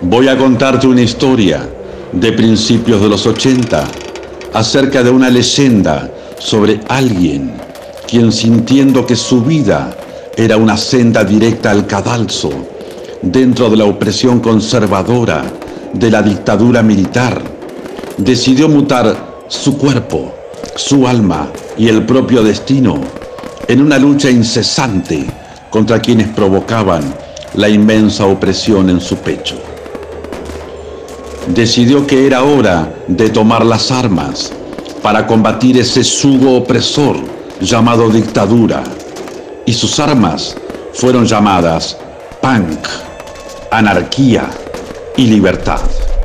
Voy a contarte una historia de principios de los 80 acerca de una leyenda sobre alguien quien, sintiendo que su vida era una senda directa al cadalso dentro de la opresión conservadora de la dictadura militar, decidió mutar su cuerpo, su alma y el propio destino en una lucha incesante contra quienes provocaban la inmensa opresión en su pecho. Decidió que era hora de tomar las armas para combatir ese yugo opresor llamado dictadura, y sus armas fueron llamadas punk, anarquía y libertad.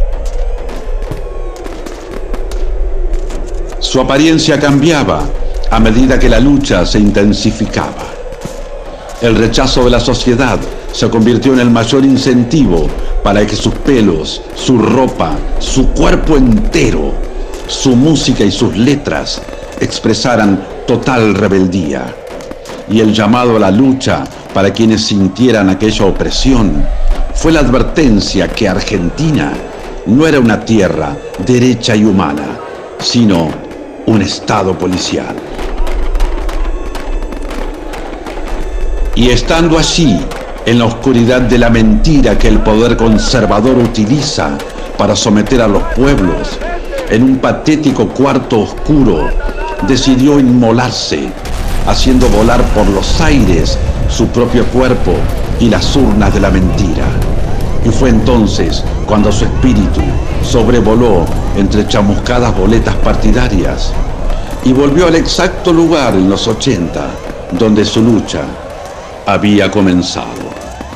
Su apariencia cambiaba a medida que la lucha se intensificaba. El rechazo de la sociedad se convirtió en el mayor incentivo para que sus pelos, su ropa, su cuerpo entero, su música y sus letras expresaran total rebeldía. Y el llamado a la lucha para quienes sintieran aquella opresión fue la advertencia que Argentina no era una tierra derecha y humana, sino un estado policial. Y estando allí, en la oscuridad de la mentira que el poder conservador utiliza para someter a los pueblos, en un patético cuarto oscuro, decidió inmolarse, haciendo volar por los aires su propio cuerpo y las urnas de la mentira. Y fue entonces cuando su espíritu sobrevoló entre chamuscadas boletas partidarias y volvió al exacto lugar en los 80 donde su lucha había comenzado.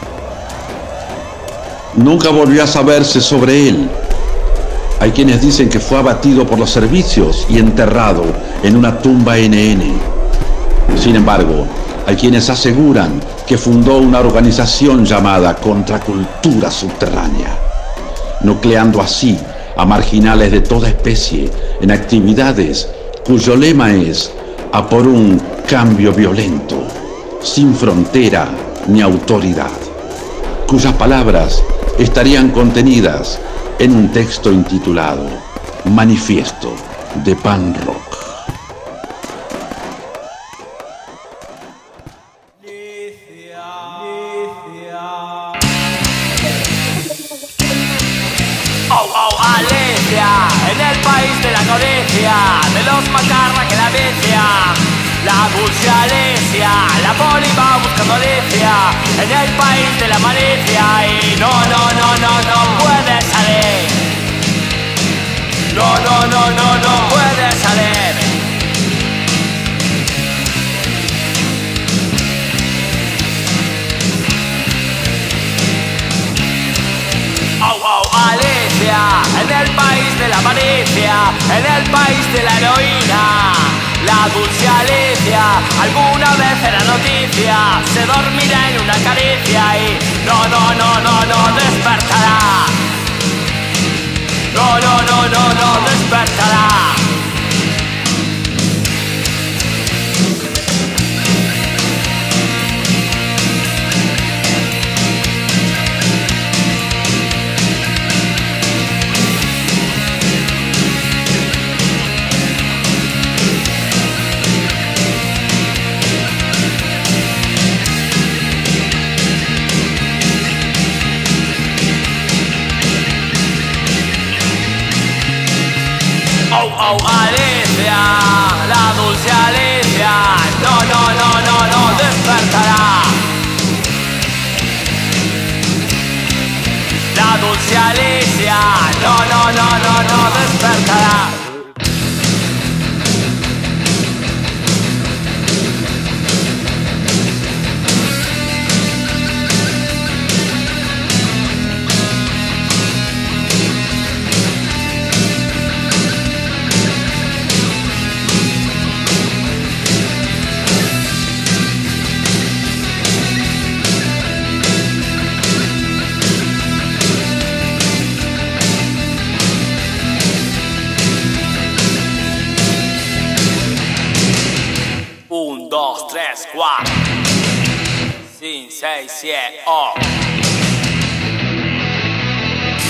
Nunca volvió a saberse sobre él. Hay quienes dicen que fue abatido por los servicios y enterrado en una tumba NN. Sin embargo, hay quienes aseguran que fundó una organización llamada Contracultura Subterránea, nucleando así a marginales de toda especie en actividades cuyo lema es a por un cambio violento, sin frontera ni autoridad, cuyas palabras estarían contenidas en un texto intitulado Manifiesto de Pan Rock. Oh, oh, Alicia, en el país de la codicia, de los macarra que la vicia, la dulce Alicia, la poli va buscando Alicia, en el país de la malicia, y no puede salir, no puede salir. Oh, oh, Alicia, en el país de la malicia, en el país de la heroína, la dulce Alicia, alguna vez era noticia, se dormirá en una caricia y no despertará. No despertará. Oh, oh, Alicia, la dulce Alicia, no despertará. La dulce Alicia, no despertará. Un, dos, tres, cuatro, 5, 6, 7, 8.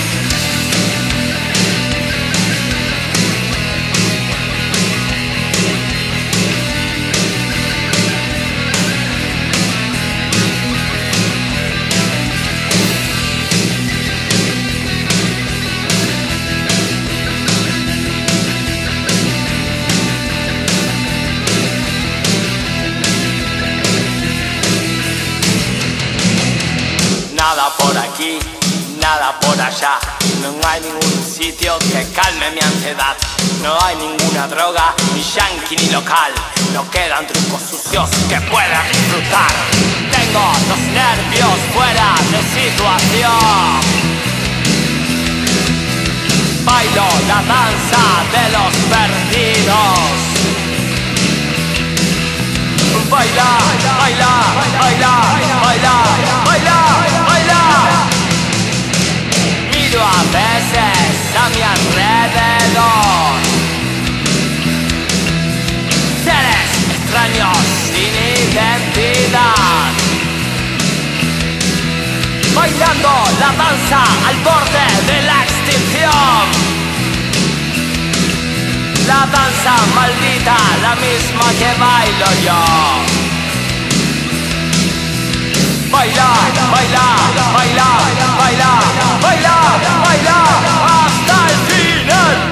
nada por allá. No hay ningún sitio que calme mi ansiedad. No hay ninguna droga, ni yankee ni local. No quedan trucos sucios que pueda disfrutar. Tengo los nervios fuera de situación. Bailo la danza de los perdidos. Baila, baila, baila, baila, baila, baila. Miro a veces a mi alrededor. Seres extraños sin identidad. Bailando la danza al borde de la extinción. La danza maldita, la misma que bailo yo. Baila, baila, baila, baila, baila, baila, hasta el final.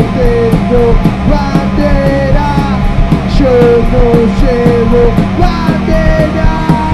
tengo bandera, yo no llevo bandera.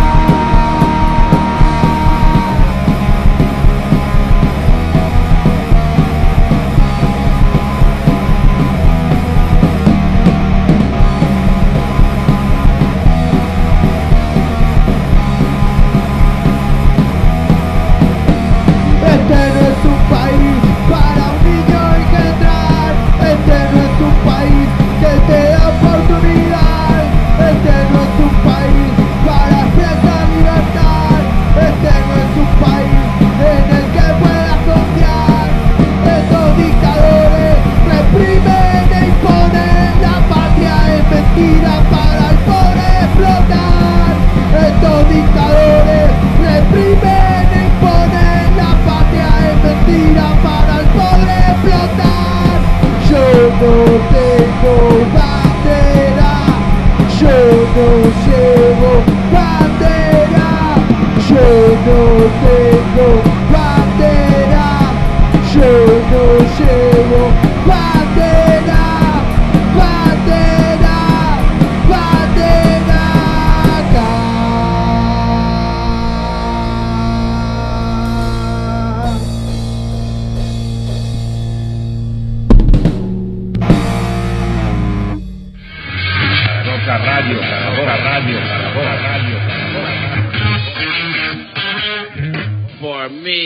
Este no es un país para un niño engendrar, este no es un país que te da oportunidad, este no es un país para expresar libertad, este no es un país en el que puedas confiar. Estos dictadores reprimen e imponen, la patria es mentira para el pobre explotar. Estos dictadores reprimen e imponen, la patria es mentira para el pobre explotar. Yo no tengo bandera, yo no llevo bandera, yo no tengo bandera, yo no llevo bandera, bandera, bandera acá. Roca Radio, Roca Radio, Roca Radio, For me.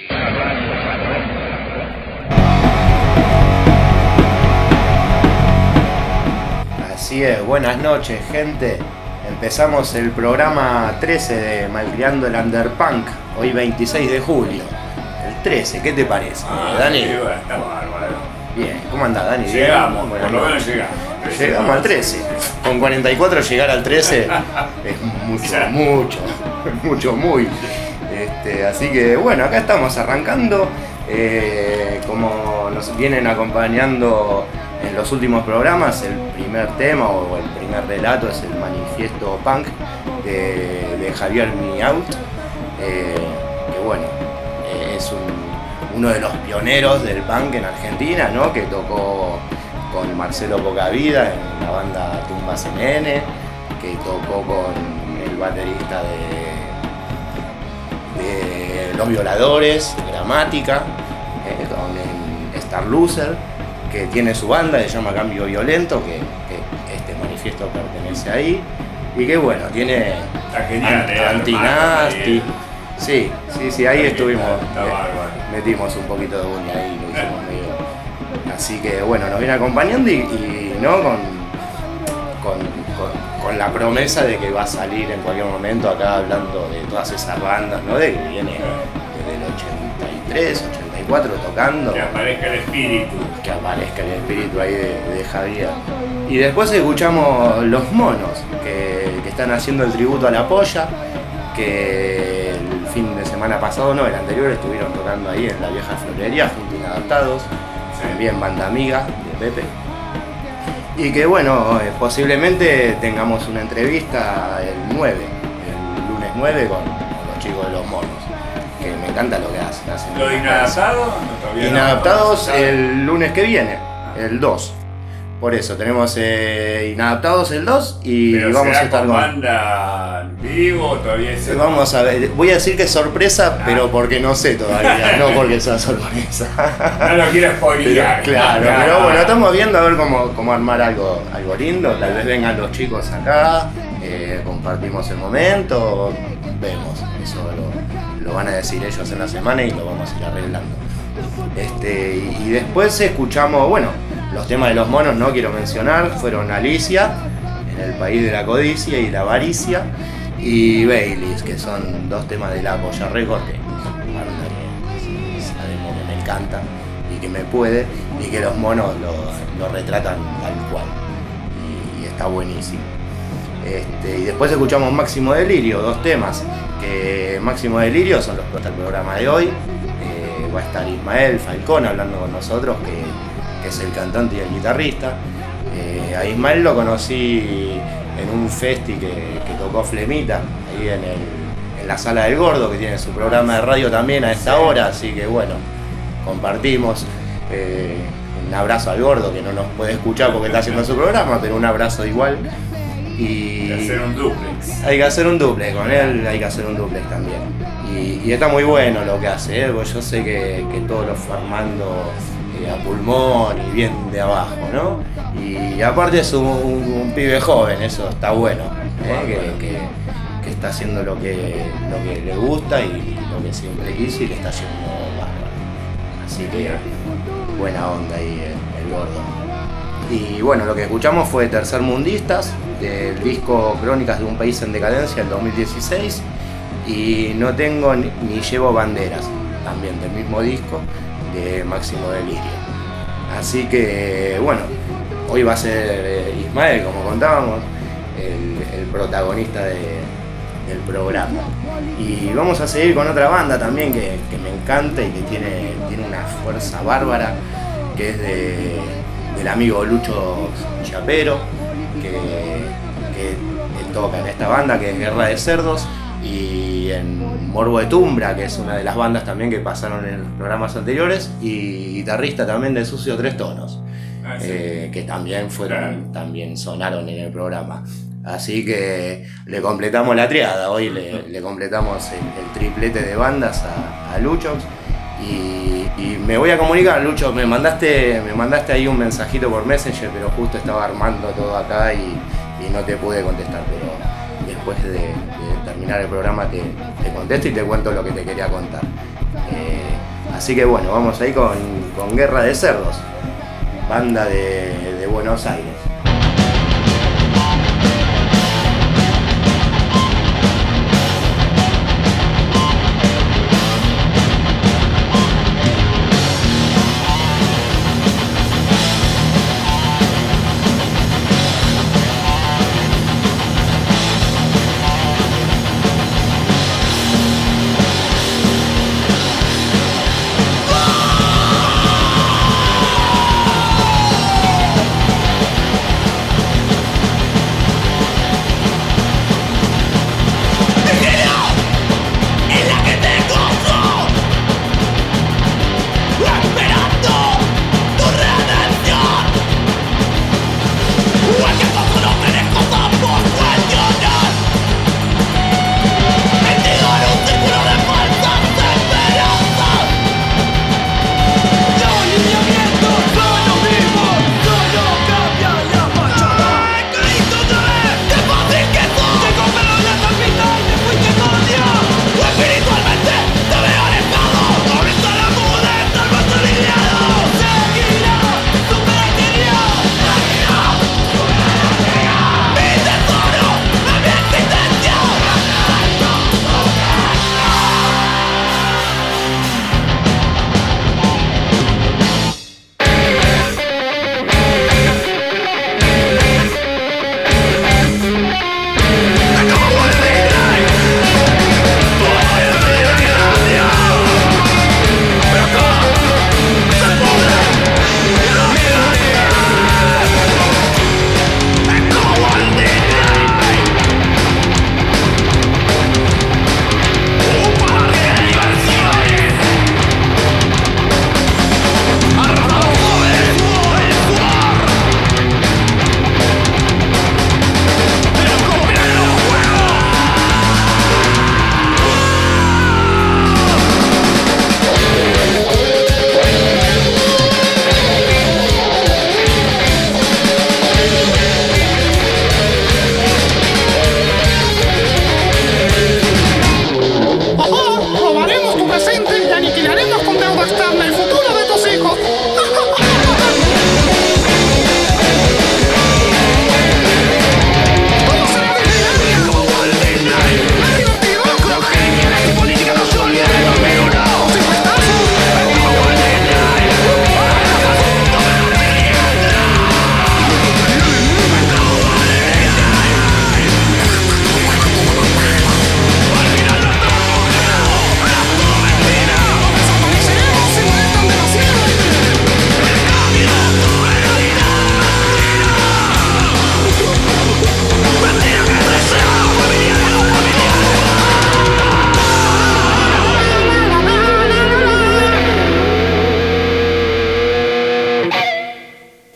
Así es, buenas noches, gente. Empezamos el programa 13 de Malcriando el Underpunk, hoy 26 de julio. El 13, ¿qué te parece, Dani? Sí, bueno, está bárbaro. Bien, ¿cómo andás, Dani? ¿Bien? Llegamos, Buenas por lo menos noches. llegamos. Llegamos al 13. Con 44 llegar al 13 es mucho, muy. Así que bueno, acá estamos arrancando. Como nos vienen acompañando en los últimos programas, el primer tema o el primer relato es el manifiesto punk de Javier Miaut, que bueno, es uno de los pioneros del punk en Argentina, ¿no? Que tocó con Marcelo Pocavida en la banda Tumbas NN, que tocó con el baterista de Los Violadores, Gramática, con el Star Loser, que tiene su banda, se llama Cambio Violento, que este manifiesto pertenece ahí, y que bueno, tiene Está genial, Antinasti. Sí, ahí estuvimos, está bárbaro. metimos un poquito de uña ahí, lo hicimos medio. Así que bueno, nos viene acompañando y no con la promesa de que va a salir en cualquier momento acá hablando de todas esas bandas, ¿no? De que viene desde el 83, 84 tocando. Que aparezca el espíritu. Que aparezca el espíritu ahí de Javier. Y después escuchamos Los Monos, que están haciendo el tributo a La Polla, que el fin de semana pasado, no, el anterior, estuvieron tocando ahí en la vieja florería junto a Inadaptados, también banda amiga de Pepe. Y que bueno, posiblemente tengamos una entrevista el lunes 9 con los chicos de Los Monos, que me encanta lo que hacen. ¿Lo de Inadaptados? No, todavía no. Inadaptados el lunes que viene, el 2. Por eso, tenemos Inadaptados el 2 y Pero vamos a estar con con... banda en vivo, todavía es... Vamos a ver, voy a decir que es sorpresa, pero porque no sé todavía, no porque sea sorpresa. No lo quiero spoilear. Claro, pero bueno, estamos viendo a ver cómo armar algo lindo. Tal vez vengan los chicos acá, compartimos el momento, vemos. Eso lo van a decir ellos en la semana y lo vamos a ir arreglando. Y después escuchamos, bueno, los temas de Los Monos, no quiero mencionar, fueron Alicia, En el País de la Codicia y la Avaricia, y Baileys, que son dos temas de La Polla Records, que es una banda que sabemos que me encanta y que me puede, y que Los Monos lo retratan tal cual, y está buenísimo. Y después escuchamos Máximo Delirio, dos temas, que Máximo Delirio son los que está el programa de hoy. Va a estar Ismael Falcón hablando con nosotros, que es el cantante y el guitarrista. A Ismael lo conocí en un festi que tocó Flemita, ahí en la Sala del Gordo, que tiene su programa de radio también a esta hora, así que bueno, compartimos un abrazo al gordo que no nos puede escuchar porque está haciendo su programa, pero un abrazo igual. Y Hay que hacer un duplex. hay que hacer un duplex con él, hay que hacer un duplex también. Y está muy bueno lo que hace, porque yo sé que todo lo fue armando a pulmón y bien de abajo, ¿no? Y aparte es un pibe joven, eso está bueno, que está haciendo lo que le gusta y lo que siempre quiso y le está haciendo bárbaro. Así que buena onda ahí el gordo. Y bueno, lo que escuchamos fue Tercermundistas, del disco Crónicas de un país en decadencia, del 2016, y No tengo ni llevo banderas, también del mismo disco, de Máximo Delirio. Así que bueno, hoy va a ser Ismael, como contábamos, el protagonista del programa. Y vamos a seguir con otra banda también que me encanta y que tiene una fuerza bárbara, que es del amigo Lucho Chapero, que toca en esta banda, que es Guerra de Cerdos, y en Morbo de Tumbra, que es una de las bandas también que pasaron en los programas anteriores, y guitarrista también de Sucio Tres Tonos, que también sonaron en el programa. Así que le completamos la triada, hoy le completamos el triplete de bandas a Lucho. Y me voy a comunicar, Lucho, me mandaste ahí un mensajito por Messenger, pero justo estaba armando todo acá y no te pude contestar, pero después de terminar el programa te contesto y te cuento lo que te quería contar. Así que bueno, vamos ahí con Guerra de Cerdos, banda de Buenos Aires.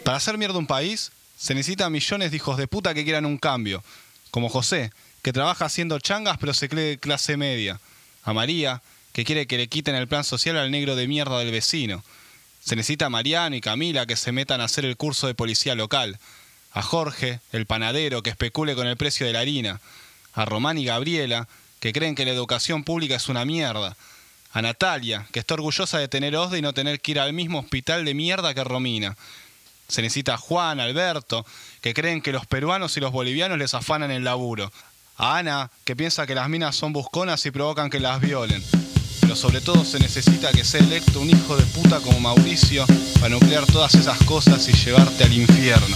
Para hacer mierda un país, se necesitan millones de hijos de puta que quieran un cambio. Como José, que trabaja haciendo changas pero se cree de clase media. A María, que quiere que le quiten el plan social al negro de mierda del vecino. Se necesita a Mariano y Camila que se metan a hacer el curso de policía local. A Jorge, el panadero, que especule con el precio de la harina. A Román y Gabriela, que creen que la educación pública es una mierda. A Natalia, que está orgullosa de tener OSDE y no tener que ir al mismo hospital de mierda que Romina. Se necesita a Juan, Alberto, que creen que los peruanos y los bolivianos les afanan el laburo. A Ana, que piensa que las minas son busconas y provocan que las violen. Pero sobre todo se necesita que sea electo un hijo de puta como Mauricio para nuclear todas esas cosas y llevarte al infierno.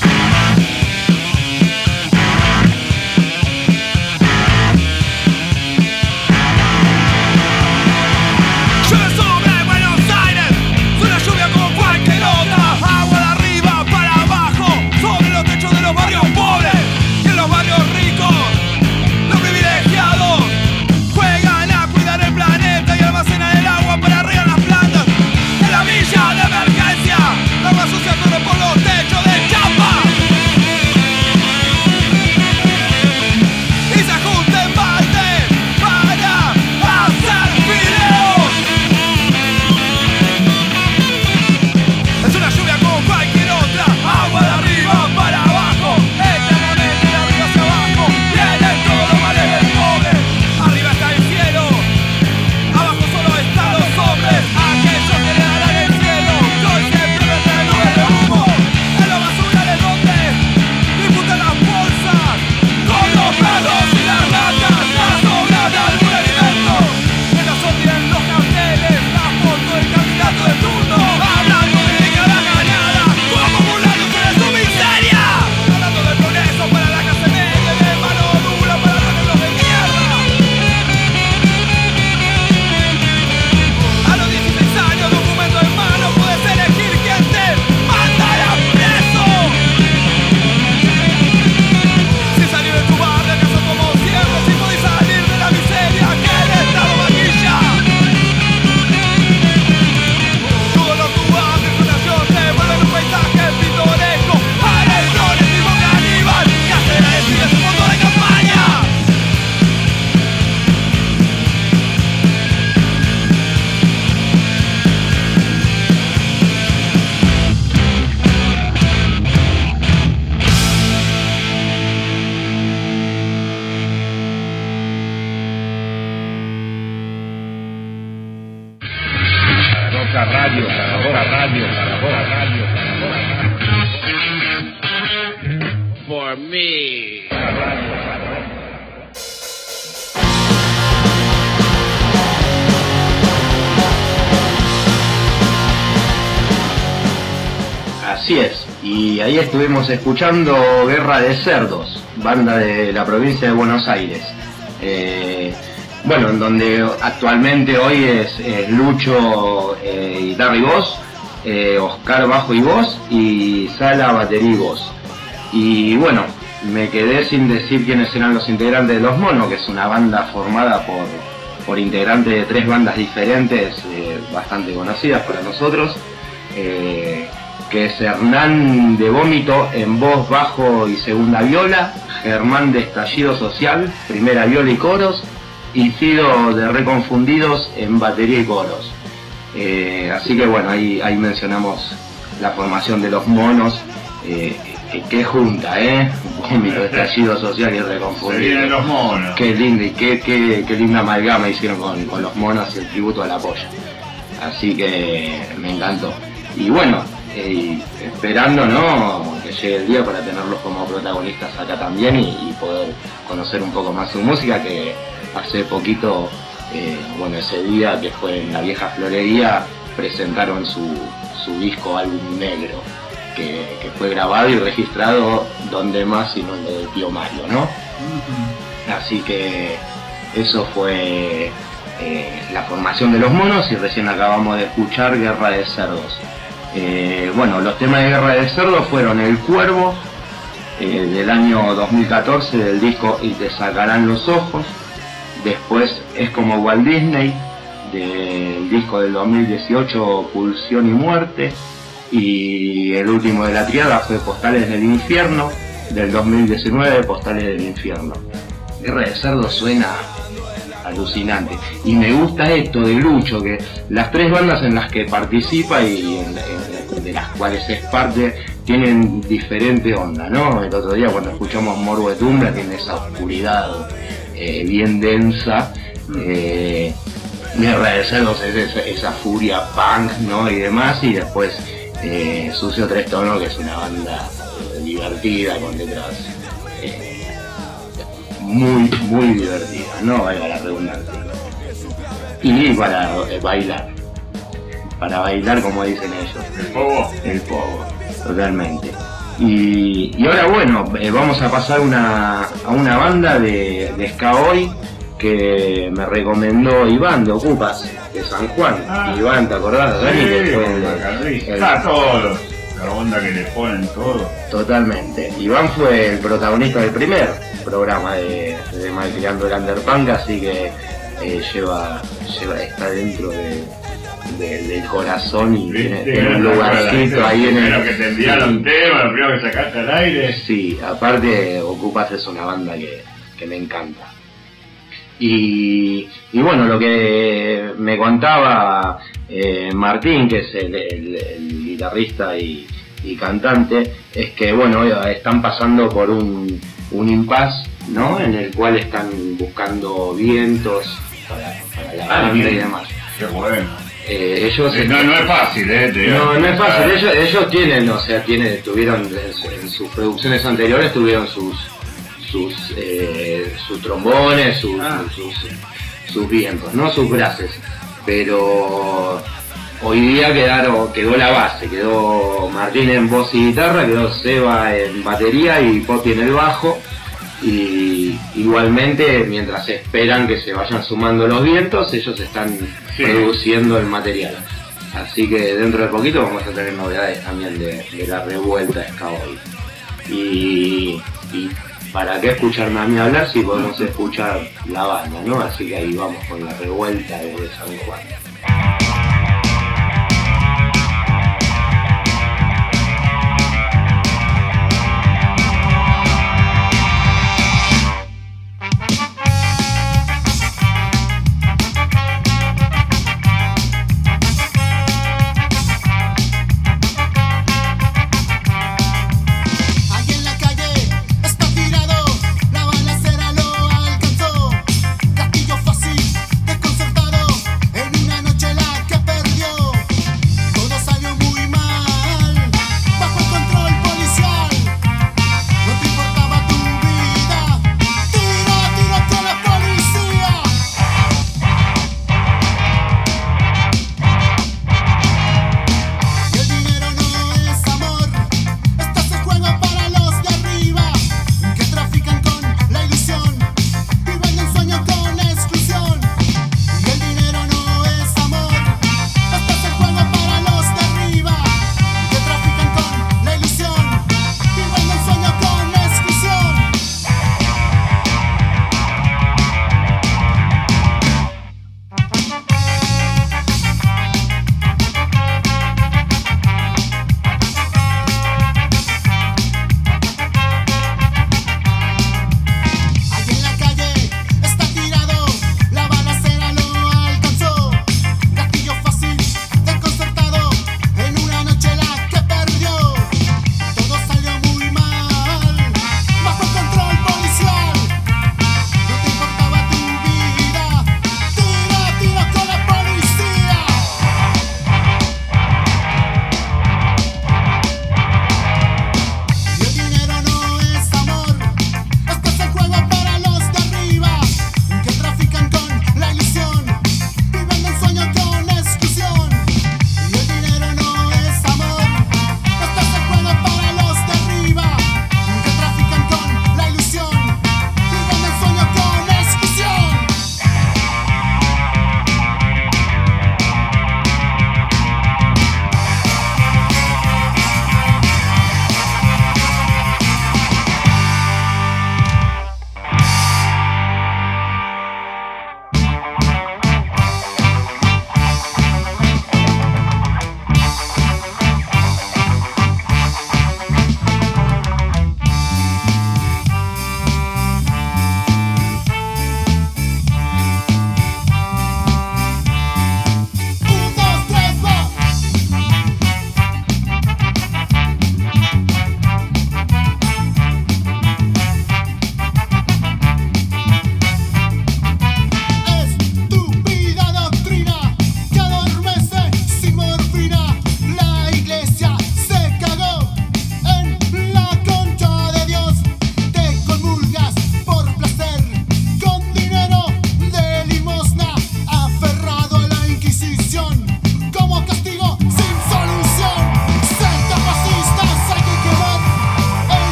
Así es, y ahí estuvimos escuchando Guerra de Cerdos, banda de la provincia de Buenos Aires. Bueno, en donde actualmente hoy es Lucho guitarra y voz, Oscar bajo y voz y Sala batería y voz. Y bueno, me quedé sin decir quiénes eran los integrantes de Los Monos, que es una banda formada por integrantes de 3 bandas diferentes, bastante conocidas para nosotros. Que es Hernán de Vómito en voz, bajo y segunda viola, Germán de Estallido Social, primera viola y coros, y Fido de Reconfundidos en batería y coros. Así que bueno, ahí mencionamos la formación de Los Monos, que junta, Vómito, Estallido Social y Reconfundidos. Se vienen Los Monos. Qué lindo y qué linda amalgama hicieron con Los Monos y el tributo a la polla. Así que me encantó. Y bueno, esperando, ¿no?, que llegue el día para tenerlos como protagonistas acá también y poder conocer un poco más su música, que hace poquito, bueno, ese día que fue en la vieja florería, presentaron su disco Álbum Negro, que fue grabado y registrado donde más sino en lo del tío Mario, ¿no? Así que eso fue la formación de Los Monos, y recién acabamos de escuchar Guerra de Cerdos. Bueno, los temas de Guerra de Cerdos fueron El Cuervo, del año 2014, del disco Y te sacarán los ojos. Después Es como Walt Disney, del disco del 2018 Pulsión y Muerte. Y el último de la triada fue Postales del Infierno, del 2019, Postales del Infierno. Guerra de Cerdo suena alucinante. Y me gusta esto de Lucho, que las 3 bandas en las que participa y de las cuales es parte tienen diferente onda, ¿no? El otro día cuando escuchamos Morbo de Tumba tiene esa oscuridad bien densa. Guerra de Cerdos es esa furia punk, ¿no? Y demás, y después Sucio Tres Tonos, que es una banda divertida, con letras muy, muy divertidas, ¿no? Valga la redundancia. Y para bailar como dicen ellos. El pogo, totalmente. Y ahora bueno, vamos a pasar a una banda de ska hoy que me recomendó Iván de Ocupas, de San Juan. Iván, ¿te acordás, Dani? Todos, la onda que le ponen todo. Totalmente. Iván fue el protagonista del primer programa de Malcriando el Underpunk, así que está dentro del corazón y tiene un lugarcito ahí en el... Lo que te enviaron temas, lo primero que sacaste al aire. Sí, aparte Ocupas es una banda que me encanta. Y bueno, lo que me contaba Martín, que es el guitarrista y cantante, es que bueno, están pasando por un impasse, ¿no? En el cual están buscando vientos para la banda y demás. Qué bueno. Ellos no es fácil, no es fácil. Ellos tienen, o sea, tuvieron en sus producciones anteriores tuvieron sus trombones, sus vientos, no sus brases, pero hoy día quedó la base, quedó Martín en voz y guitarra, quedó Seba en batería y Poti en el bajo, y igualmente mientras esperan que se vayan sumando los vientos, ellos están produciendo el material. Así que dentro de poquito vamos a tener novedades también de la revuelta de ska hoy. Y ¿para qué escucharme a mí hablar si podemos escuchar la banda, ¿no? Así que ahí vamos con la revuelta de San Juan. Castillo fácil, desconcertado en una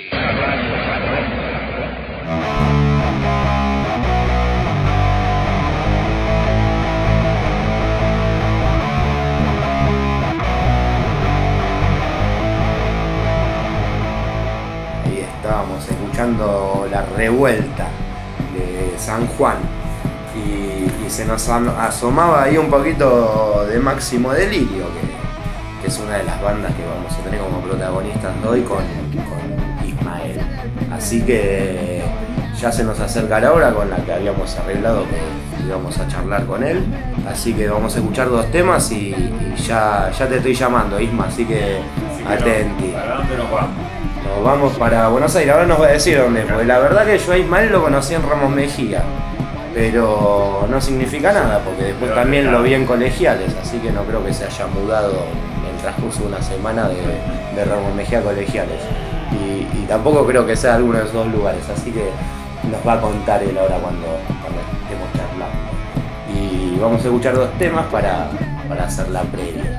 Ahí estábamos escuchando La Revuelta de San Juan y se nos asomaba ahí un poquito de Máximo Delirio, que es una de las bandas que vamos a tener como protagonistas hoy con Ismael. Así que ya se nos acerca la hora con la que habíamos arreglado que íbamos a charlar con él. Así que vamos a escuchar 2 temas y ya te estoy llamando, Isma, así que atenti. ¿Para dónde nos vamos? Nos vamos para Buenos Aires, ahora nos va a decir dónde, porque la verdad que yo a Ismael lo conocí en Ramos Mejía, pero no significa nada, porque después también lo vi en Colegiales, así que no creo que se haya mudado en el transcurso de una semana de Ramos Mejía a Colegiales. Y tampoco creo que sea alguno de esos 2 lugares, así que nos va a contar él ahora cuando estemos charlando. Y vamos a escuchar 2 temas para hacer la previa.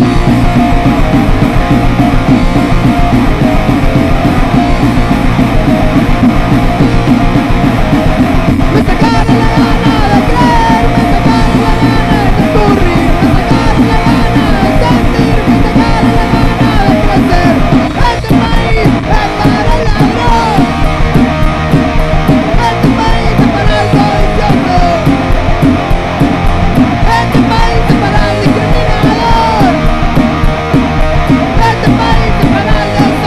Me sacaron la gana de creer, me sacaron la gana de escurrir, me sacaron la gana de sentir, me sacaron la gana de crecer. Este país es para el ladrón, este país es para el codicioso, este país es para el discriminador, este país es para el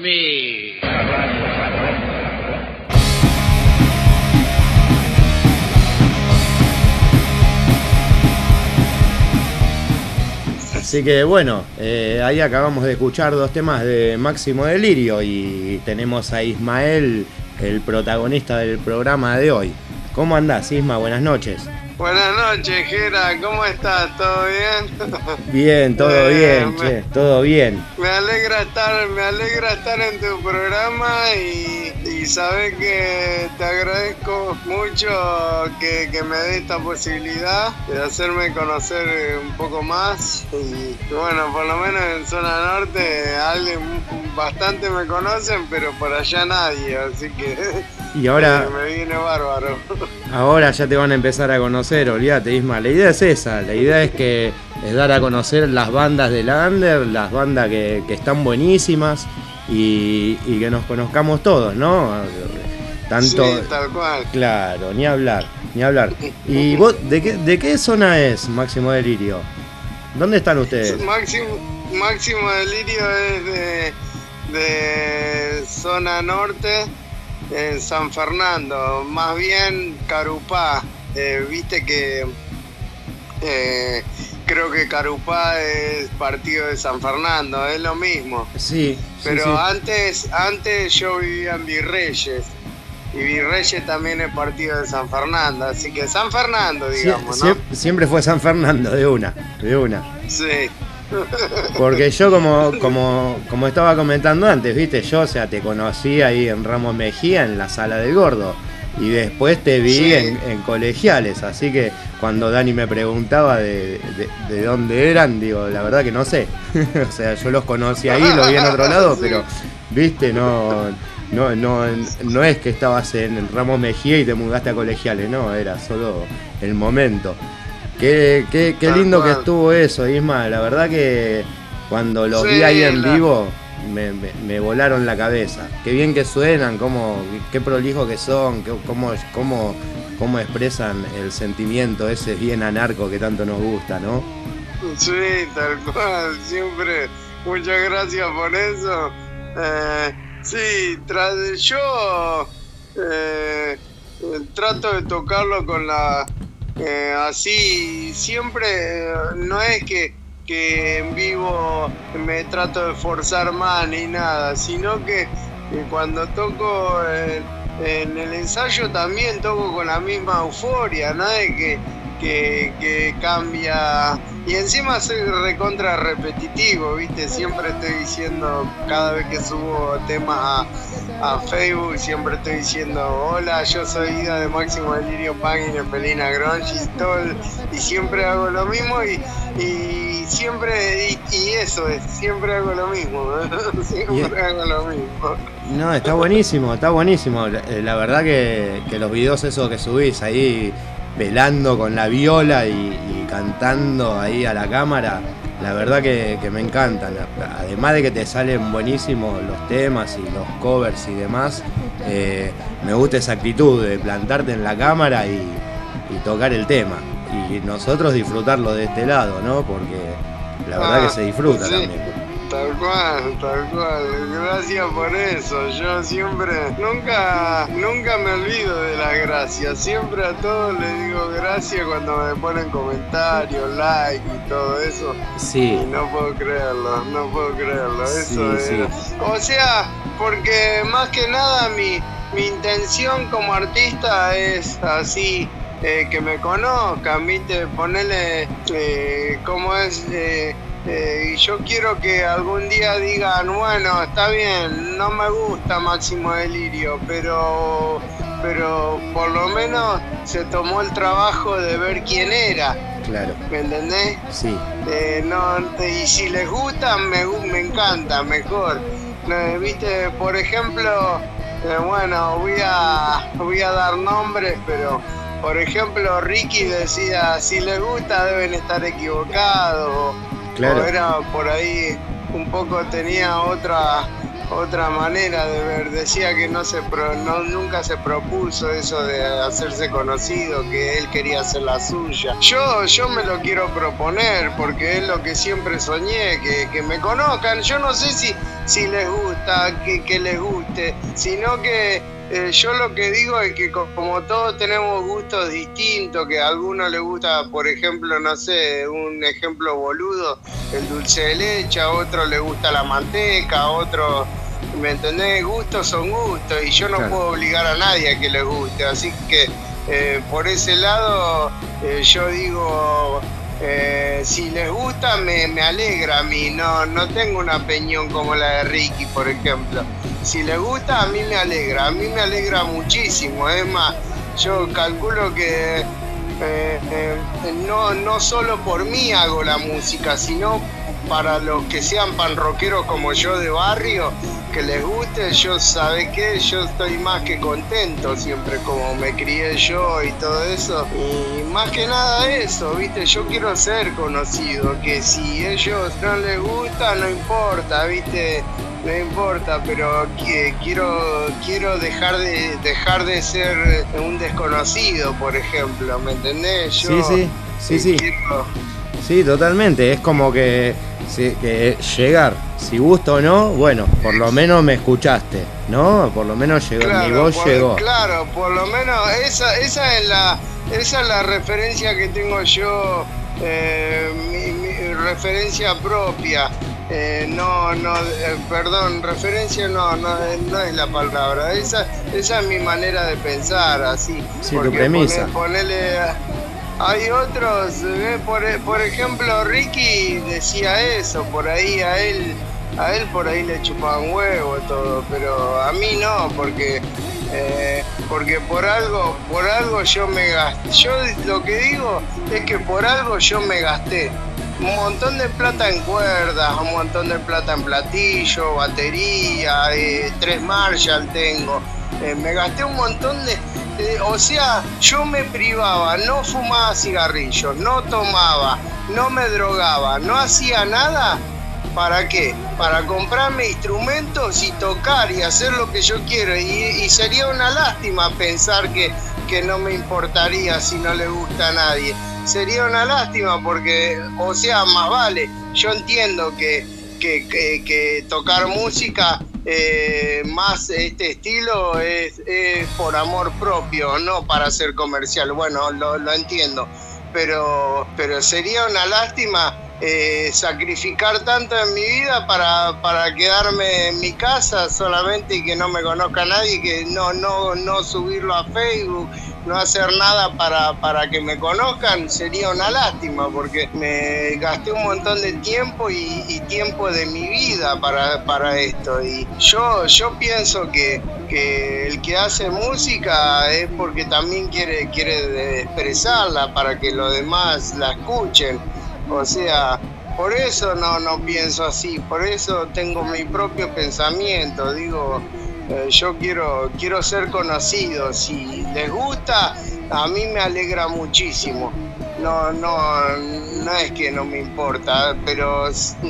mí. Así que bueno, ahí acabamos de escuchar 2 temas de Máximo Delirio y tenemos a Ismael, el protagonista del programa de hoy. ¿Cómo andás, Isma? Buenas noches. Buenas noches, Gera, ¿cómo estás? ¿Todo bien? Bien, todo bien, che, todo bien. Me alegra estar en tu programa y sabés que te agradezco mucho que me dé esta posibilidad de hacerme conocer un poco más. Y bueno, por lo menos en zona norte bastante me conocen, pero por allá nadie, así que y ahora me viene bárbaro. Ahora ya te van a empezar a conocer, olvídate, Isma. La idea es esa, la idea es dar a conocer las bandas del under, las bandas que están buenísimas y que nos conozcamos todos, ¿no? Tanto, sí, tal cual. Claro, ni hablar. ¿Y vos, de qué zona es Máximo Delirio? ¿Dónde están ustedes? Máximo Delirio es de zona norte, en San Fernando, más bien Carupá. Viste que creo que Carupá es partido de San Fernando, es lo mismo. Sí. Pero sí. Antes yo vivía en Virreyes. Y Virreyes también es partido de San Fernando, así que San Fernando, digamos, ¿no? Siempre fue San Fernando, de una. Sí. Porque yo como estaba comentando antes, viste, yo, o sea, te conocí ahí en Ramos Mejía, en la Sala del Gordo, y después te vi sí. en colegiales, así que cuando Dani me preguntaba de dónde eran, digo, la verdad que no sé. O sea, yo los conocí ahí, los vi en otro lado, sí. Pero, viste, no es que estabas en Ramos Mejía y te mudaste a colegiales, no, era solo el momento. Qué lindo que estuvo eso, Isma. La verdad que cuando los vi ahí en vivo me volaron la cabeza. Qué bien que suenan, qué prolijos que son, cómo expresan el sentimiento ese bien anarco que tanto nos gusta, ¿no? Sí, tal cual, siempre. Muchas gracias por eso. Sí, yo trato de tocarlo con la... así siempre, no es que en vivo me trato de forzar más ni nada, sino que cuando toco en el ensayo también toco con la misma euforia, no es que cambia. Y encima soy recontra repetitivo, ¿viste? Siempre estoy diciendo, cada vez que subo temas a Facebook, siempre estoy diciendo: hola, yo soy Ida de Máximo Delirio Punk y Nepelina Grunge y siempre hago lo mismo y siempre, y eso es, siempre hago lo mismo, hago lo mismo. No, está buenísimo. La verdad que los videos esos que subís ahí, velando con la viola y cantando ahí a la cámara, la verdad que me encantan. Además de que te salen buenísimos los temas y los covers y demás, me gusta esa actitud de plantarte en la cámara y tocar el tema. Y nosotros disfrutarlo de este lado, ¿no? Porque la verdad que se disfruta, sí. También. Tal cual. Gracias por eso. Yo siempre, nunca me olvido de las gracias. Siempre a todos les digo gracias cuando me ponen comentarios, like y todo eso. Sí. Y no puedo creerlo. Eso sí, es. sí. O sea, porque más que nada mi intención como artista es así, que me conozcan, ¿viste? Ponerle cómo es... y yo quiero que algún día digan: bueno, está bien, no me gusta Máximo Delirio, pero por lo menos se tomó el trabajo de ver quién era. Claro. ¿Me entendés? Sí. Y si les gusta, me encanta, mejor. Viste, por ejemplo, bueno, voy a dar nombres, pero por ejemplo Ricky decía: si les gusta deben estar equivocados. Claro. O era por ahí un poco, tenía otra otra manera de ver. Decía que nunca se propuso eso de hacerse conocido, que él quería hacer la suya. Yo me lo quiero proponer porque es lo que siempre soñé, que me conozcan. Yo no sé si les gusta, que les guste, sino que yo lo que digo es que como todos tenemos gustos distintos, que a algunos les gusta, por ejemplo, no sé, un ejemplo boludo, el dulce de leche, a otro le gusta la manteca, a otro, ¿me entendés? Gustos son gustos y yo no puedo obligar a nadie a que les guste, así que por ese lado yo digo... si les gusta me alegra a mí, no tengo una opinión como la de Ricky, por ejemplo. Si les gusta a mí me alegra muchísimo. Es más, yo calculo que no solo por mí hago la música, sino para los que sean panrockeros como yo de barrio, que les guste, yo sabe que yo estoy más que contento siempre, como me crié yo y todo eso. Y más que nada eso, viste, yo quiero ser conocido, que si ellos no les gusta, no importa, viste, no importa, pero quiero dejar de ser un desconocido, por ejemplo, ¿me entendés? Yo Sí. quiero... Sí, totalmente, es como que llegar, si gusta o no, bueno, por lo menos me escuchaste, ¿no? Por lo menos llegó, mi voz llegó. Claro, por lo menos esa es la referencia que tengo yo, mi referencia propia. Perdón, referencia no es la palabra, esa es mi manera de pensar, así. Sí, tu premisa. Hay otros, por ejemplo, Ricky decía eso, por ahí a él por ahí le chupaban huevo todo, pero a mí no, porque por algo yo me gasté. Yo lo que digo es que por algo yo me gasté un montón de plata en cuerdas, un montón de plata en platillo, batería, 3 Marshall tengo. Me gasté un montón de... o sea, yo me privaba, no fumaba cigarrillos, no tomaba, no me drogaba, no hacía nada. ¿Para qué? Para comprarme instrumentos y tocar y hacer lo que yo quiero. Y sería una lástima pensar que no me importaría si no le gusta a nadie. Sería una lástima porque, o sea, más vale. Yo entiendo que tocar música... más este estilo es por amor propio, no para ser comercial. Bueno, lo entiendo, pero sería una lástima sacrificar tanto en mi vida para quedarme en mi casa solamente y que no me conozca nadie, que no subirlo a Facebook, no hacer nada para que me conozcan. Sería una lástima porque me gasté un montón de tiempo y tiempo de mi vida para esto. Y yo pienso que el que hace música es porque también quiere expresarla para que los demás la escuchen. O sea, por eso no pienso así, por eso tengo mi propio pensamiento. Digo, yo quiero ser conocido. Si les gusta, a mí me alegra muchísimo. No es que no me importa, pero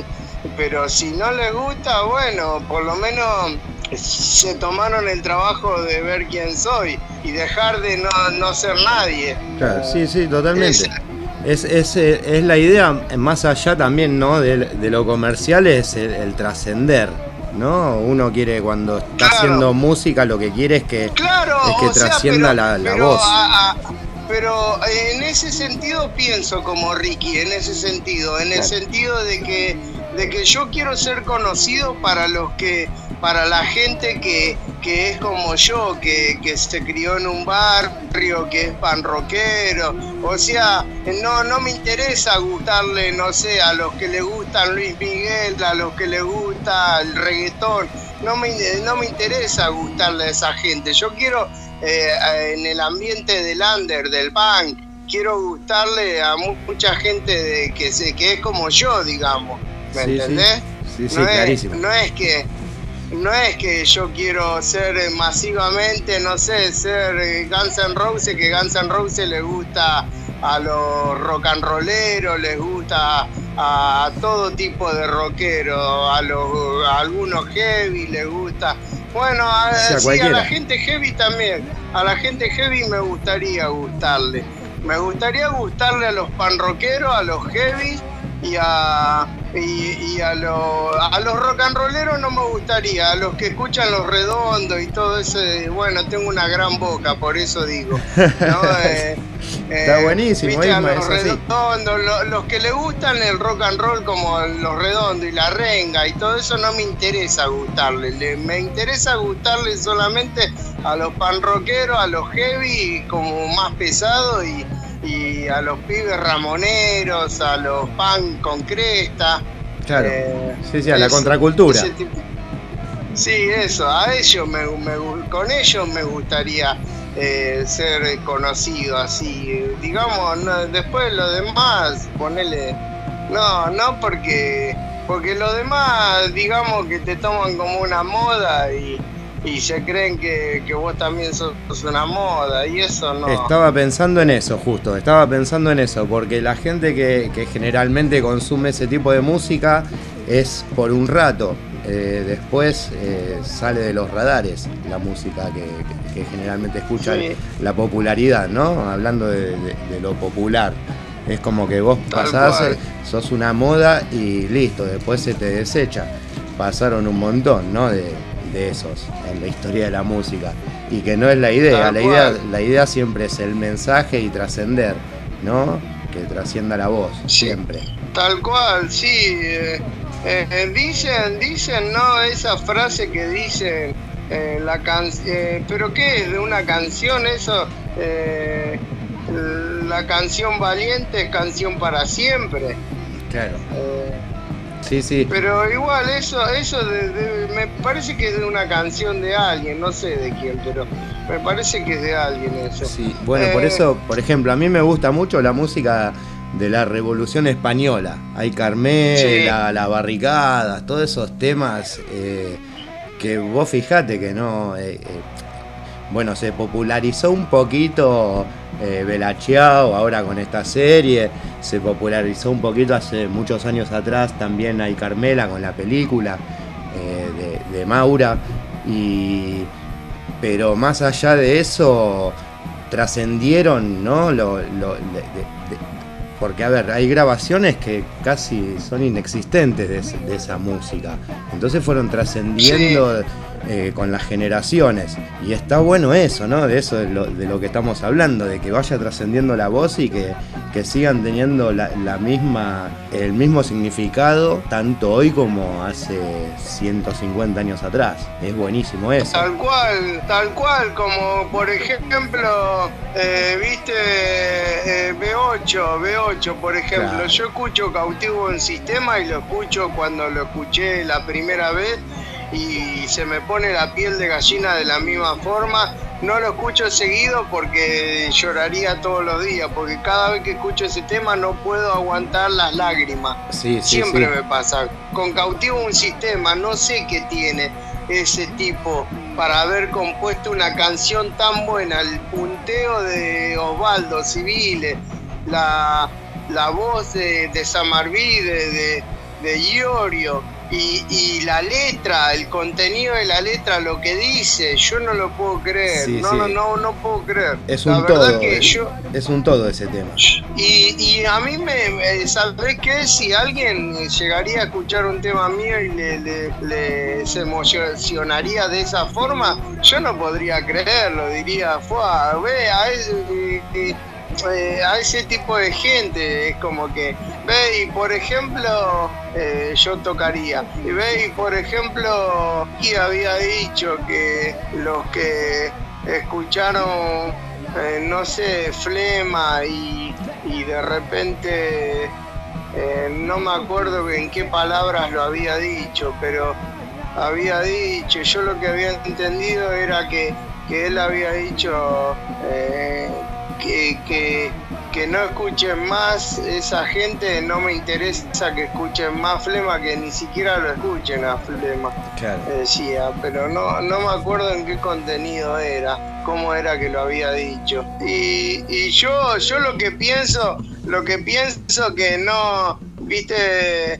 si no les gusta, bueno, por lo menos se tomaron el trabajo de ver quién soy y dejar de no ser nadie. Claro, sí, totalmente. Es la idea, más allá también, ¿no? de lo comercial, es el trascender, ¿no? Uno quiere, cuando está haciendo música, lo que quiere es que trascienda la voz. Pero en ese sentido pienso como Ricky, en el sentido de que yo quiero ser conocido para la gente que es como yo, que se crió en un barrio, que es panroquero. O sea, no me interesa gustarle, no sé, a los que le gustan Luis Miguel, a los que le gusta el reggaetón. No me interesa gustarle a esa gente. Yo quiero, en el ambiente del under, del punk, quiero gustarle a mucha gente que es como yo, digamos. ¿Me entendés? Sí, clarísimo. No es que yo quiero ser masivamente, no sé, ser Guns N' Roses, que Guns N' Roses les gusta a los rock and rolleros, les gusta a todo tipo de rockero, a algunos heavy les gusta. Bueno, sí, a la gente heavy también. A la gente heavy me gustaría gustarle. Me gustaría gustarle a los panrockeros, a los heavy y a los rock and rolleros no me gustaría. A los que escuchan Los Redondos y todo ese, bueno, tengo una gran boca, por eso digo. ¿No? Está buenísimo, ¿viste? Isma, A los es así. Redondos, los que le gustan el rock and roll como Los Redondos y La Renga y todo eso no me interesa gustarle. Me interesa gustarle solamente a los panrockeros, a los heavy como más pesados y a los pibes ramoneros, a los punk con cresta. Claro, sí, a la contracultura. Sí, eso, a ellos con ellos me gustaría ser conocido así. Digamos, no, después lo demás, ponele. No, porque lo demás, digamos que te toman como una moda y se creen que vos también sos una moda y eso no. Estaba pensando en eso, porque la gente que generalmente consume ese tipo de música es por un rato. Después sale de los radares la música que generalmente escuchan, sí. La popularidad, ¿no? Hablando de lo popular. Es como que vos pasás, sos una moda y listo, después se te desecha. Pasaron un montón, ¿no? De esos en la historia de la música y que no es la idea. La idea siempre es el mensaje y trascender, ¿no? Que trascienda la voz, siempre. Tal cual, sí. Dicen, ¿no? Esa frase que dicen la canción, pero ¿qué es de una canción eso? La canción valiente es canción para siempre. Claro. Sí. Pero igual eso me parece que es de una canción de alguien, no sé de quién, pero me parece que es de alguien eso. Sí, bueno, por eso, por ejemplo, a mí me gusta mucho la música de la Revolución Española. Hay Carmela, sí. Las Barricadas, todos esos temas que vos fijate que no... bueno, se popularizó un poquito Bella Ciao ahora con esta serie, se popularizó un poquito hace muchos años atrás también Hay Carmela con la película de Maura, pero más allá de eso trascendieron, ¿no? Porque a ver, hay grabaciones que casi son inexistentes de esa música, entonces fueron trascendiendo, sí. Con las generaciones, y está bueno eso, ¿no? De eso, de lo que estamos hablando, de que vaya trascendiendo la voz y que sigan teniendo el mismo significado tanto hoy como hace 150 años atrás. Es buenísimo eso. Tal cual, como por ejemplo, viste, B8, por ejemplo, claro. Yo escucho Cautivo en Sistema y lo escucho cuando lo escuché la primera vez y se me pone la piel de gallina de la misma forma. No lo escucho seguido porque lloraría todos los días, porque cada vez que escucho ese tema no puedo aguantar las lágrimas. Siempre me pasa. Con Cautivo un Sistema, no sé qué tiene ese tipo para haber compuesto una canción tan buena. El punteo de Osvaldo Civile, la voz de Samarvide, de Iorio. Y la letra, el contenido de la letra, lo que dice, yo no lo puedo creer. No puedo creer. Es un todo. Es un todo ese tema. Y a mí ¿sabés qué? Si alguien llegaría a escuchar un tema mío y se emocionaría de esa forma, yo no podría creerlo. Diría, ve a ese tipo de gente, es como que ve y por ejemplo yo tocaría y ve y por ejemplo y había dicho que los que escucharon no sé, Flema y de repente no me acuerdo en qué palabras lo había dicho, pero había dicho, yo lo que había entendido era que él había dicho que no escuchen más esa gente, no me interesa que escuchen más Flema, que ni siquiera lo escuchen a Flema. Claro. Decía, pero no me acuerdo en qué contenido era, cómo era que lo había dicho. Y yo lo que pienso que no, viste,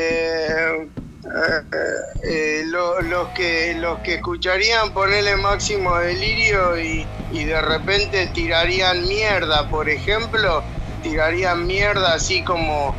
los que escucharían ponerle Máximo Delirio y de repente tirarían mierda, por ejemplo, tirarían mierda así como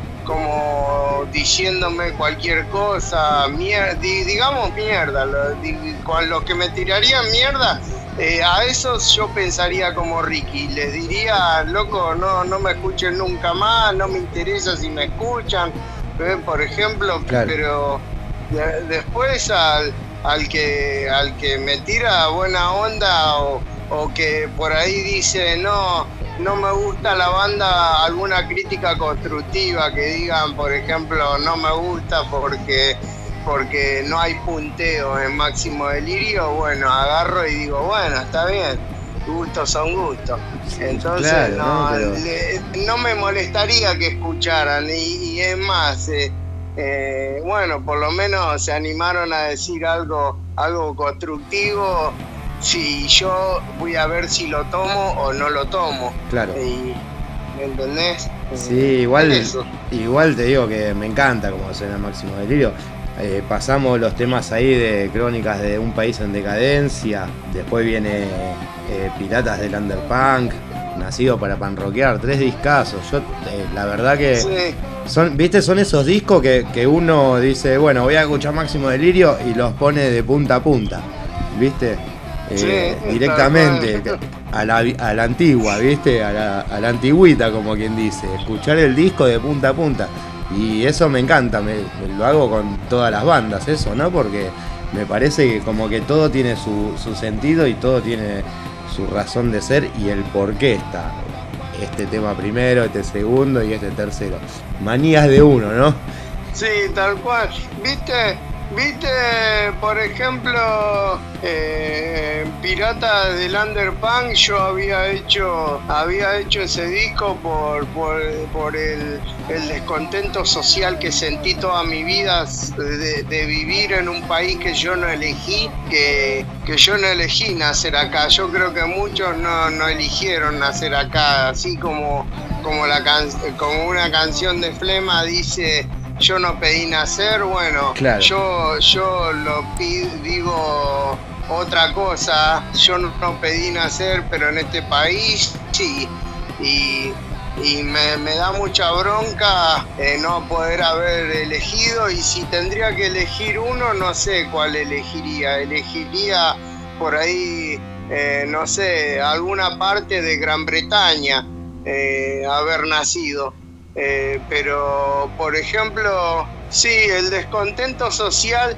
diciéndome cualquier cosa, digamos mierda, con los que me tirarían mierda, a esos yo pensaría como Ricky, les diría, loco, no me escuchen nunca más, no me interesa si me escuchan, por ejemplo, claro. Pero después al que me tira buena onda o que por ahí dice no me gusta la banda, alguna crítica constructiva que digan, por ejemplo, no me gusta porque no hay punteo en Máximo Delirio, bueno, agarro y digo, bueno, está bien, gustos son gustos. Entonces claro, no me molestaría que escucharan y es más, bueno, por lo menos se animaron a decir algo constructivo. Si yo voy a ver si lo tomo o no lo tomo. Claro. ¿Me entendés? Sí, igual te digo que me encanta como suena Máximo Delirio. Pasamos los temas ahí de Crónicas de un país en decadencia. Después viene Piratas del Underpunk, Nacido para panrockear, 3 discazos. Yo la verdad que sí. Son esos discos que uno dice, bueno, voy a escuchar Máximo Delirio y los pone de punta a punta, ¿viste? Sí, directamente a la antigua, ¿viste? A la antigüita, como quien dice, escuchar el disco de punta a punta. Y eso me encanta, lo hago con todas las bandas, eso, ¿no? Porque me parece que como que todo tiene su sentido y todo tiene su razón de ser y el por qué está este tema primero, este segundo y este tercero. Manías de uno, ¿no? Sí, tal cual. ¿Viste, por ejemplo, Pirata del Underpunk? Yo había hecho ese disco por el descontento social que sentí toda mi vida de vivir en un país que yo no elegí, que yo no elegí nacer acá. Yo creo que muchos no eligieron nacer acá, así como una canción de Flema dice, yo no pedí nacer, bueno, claro. Yo digo otra cosa, yo no pedí nacer, pero en este país sí, y me da mucha bronca no poder haber elegido, y si tendría que elegir uno, no sé cuál elegiría por ahí, no sé, alguna parte de Gran Bretaña, haber nacido. Pero por ejemplo, sí, el descontento social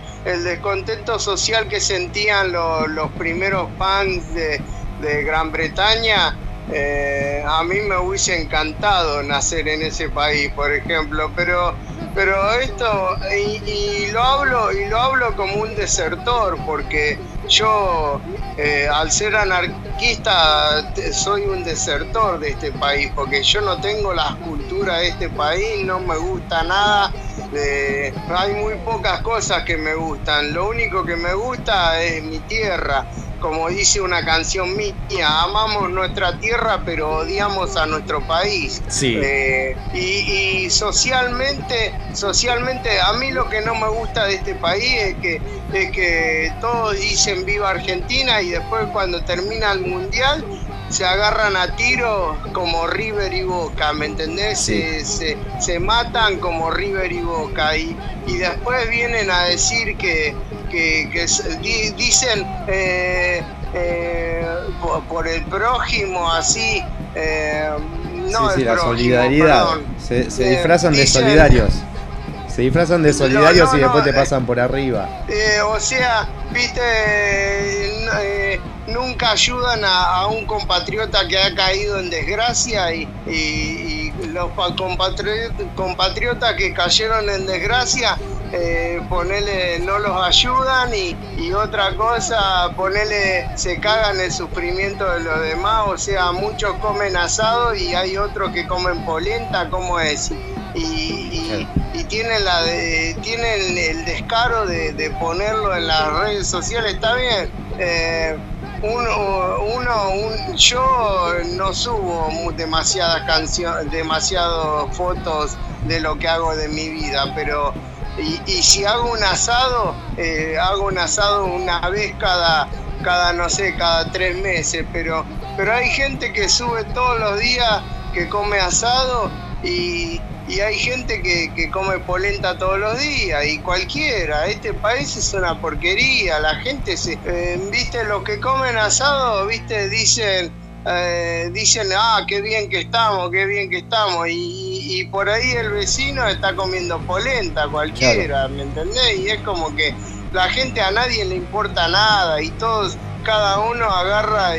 que sentían los primeros punks de Gran Bretaña, a mí me hubiese encantado nacer en ese país, por ejemplo, pero esto, y lo hablo como un desertor, porque yo, al ser anarquista, soy un desertor de este país, porque yo no tengo la cultura de este país, no me gusta nada, hay muy pocas cosas que me gustan, lo único que me gusta es mi tierra. Como dice una canción mía, amamos nuestra tierra pero odiamos a nuestro país. Sí. Y socialmente a mí lo que no me gusta de este país es que todos dicen viva Argentina y después cuando termina el mundial se agarran a tiro como River y Boca, ¿me entendés? Sí. Se matan como River y Boca y después vienen a decir que dicen por el prójimo, así, no sí, el prójimo, la solidaridad, se disfrazan de solidarios. Se disfrazan de solidarios y después te pasan por arriba. O sea, viste, nunca ayudan a un compatriota que ha caído en desgracia y los compatriotas que cayeron en desgracia, ponele, no los ayudan y otra cosa, ponele, se cagan el sufrimiento de los demás, o sea, muchos comen asado y hay otros que comen polenta, ¿cómo es? Y tienen el descaro de ponerlo en las redes sociales, está bien. Yo no subo demasiadas fotos de lo que hago de mi vida, pero y si hago un asado una vez cada no sé, cada 3 meses, pero hay gente que sube todos los días, que come asado, y hay gente que come polenta todos los días, y cualquiera. Este país es una porquería. La gente viste, los que comen asado, viste, dicen, qué bien que estamos, y por ahí el vecino está comiendo polenta, cualquiera, claro. ¿Me entendés? Y es como que la gente, a nadie le importa nada, y todos, cada uno agarra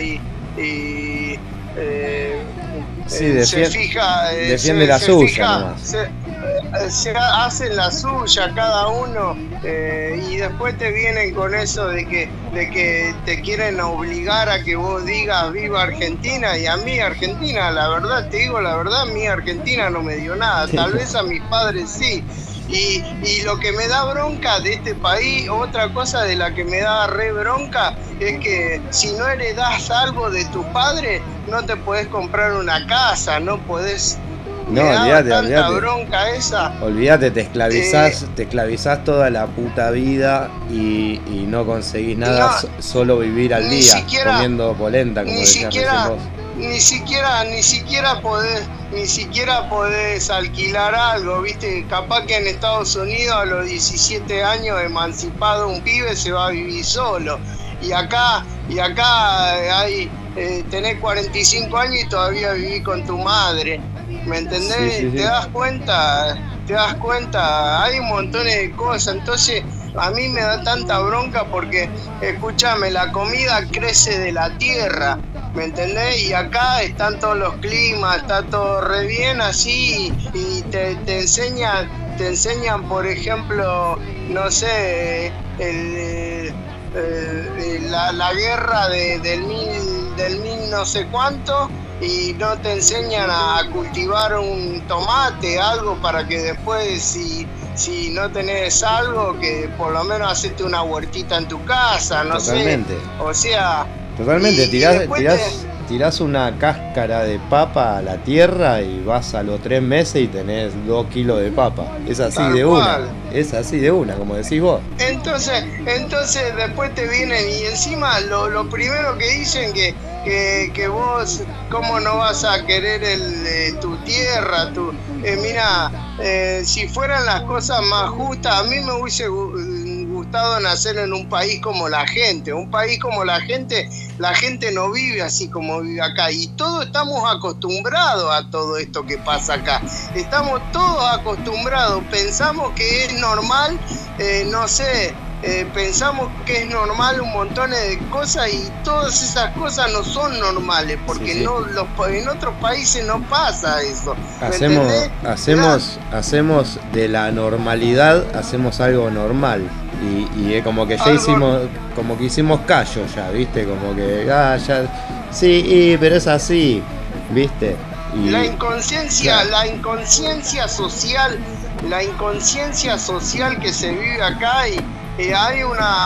se fija, defiende la suya, se hacen la suya cada uno, y después te vienen con eso de que te quieren obligar a que vos digas viva Argentina, y a mí Argentina, la verdad, te digo la verdad, a mí Argentina no me dio nada, tal vez a mis padres sí. Y lo que me da bronca de este país, otra cosa de la que me da re bronca, es que si no heredás algo de tus padres, no te podés comprar una casa, no podés. No, olvídate. Bronca esa. Olvídate, te esclavizás toda la puta vida y no conseguís nada, solo vivir al día, comiendo polenta, como decías recién vos. Ni siquiera podés alquilar algo, ¿viste? Capaz que en Estados Unidos a los 17 años emancipado un pibe se va a vivir solo. Y acá tenés 45 años y todavía vivís con tu madre. ¿Me entendés? Sí. ¿Te das cuenta? Hay un montón de cosas. Entonces, a mí me da tanta bronca porque, escúchame, la comida crece de la tierra. ¿Me entendés? Y acá están todos los climas, está todo re bien así, y te enseñan, por ejemplo, no sé, la guerra del mil no sé cuánto, y no te enseñan a cultivar un tomate, algo para que después, si no tenés algo, que por lo menos hacete una huertita en tu casa, no Totalmente. sé. O sea... Totalmente, tirás una cáscara de papa a la tierra y vas a los 3 meses y tenés 2 kilos de papa. Es así de una, como decís vos. Entonces después te vienen y encima lo primero que dicen que vos, ¿cómo no vas a querer tu tierra? Mira, si fueran las cosas más justas, a mí me hubiese gustado nacer en un país como la gente. La gente no vive así como vive acá, y todos estamos acostumbrados a todo esto que pasa acá. Estamos todos acostumbrados, pensamos que es normal, pensamos que es normal un montón de cosas, y todas esas cosas no son normales, porque sí. En otros países no pasa eso. Hacemos de la normalidad, hacemos algo normal. Y es como que ya hicimos callo ya, ¿viste? Como que pero es así, ¿viste? Y la inconsciencia social que se vive acá, y hay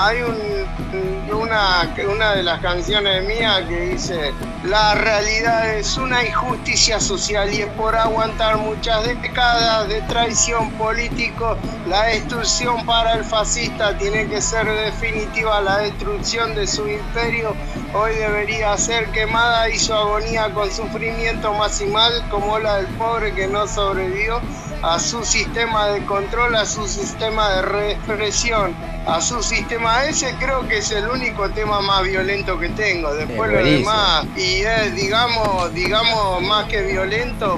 una de las canciones mías que dice: la realidad es una injusticia social, y es por aguantar muchas décadas de traición político. La destrucción para el fascista tiene que ser definitiva. La destrucción de su imperio hoy debería ser quemada, y su agonía con sufrimiento más y mal, como la del pobre que no sobrevivió a su sistema de control, a su sistema de represión, a su sistema. Ese creo que es el único tema más violento que tengo. Después lo demás, y es, digamos, más que violento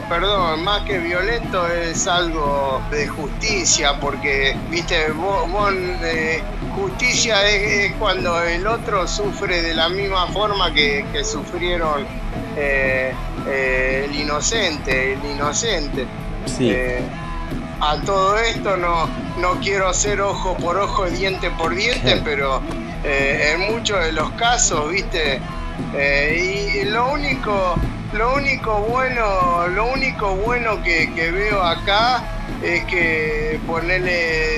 es algo de justicia, porque, viste, justicia es cuando el otro sufre de la misma forma que sufrieron el inocente. Sí. A todo esto no quiero hacer ojo por ojo, diente por diente, pero en muchos de los casos, viste, y lo único bueno que veo acá es que ponerle,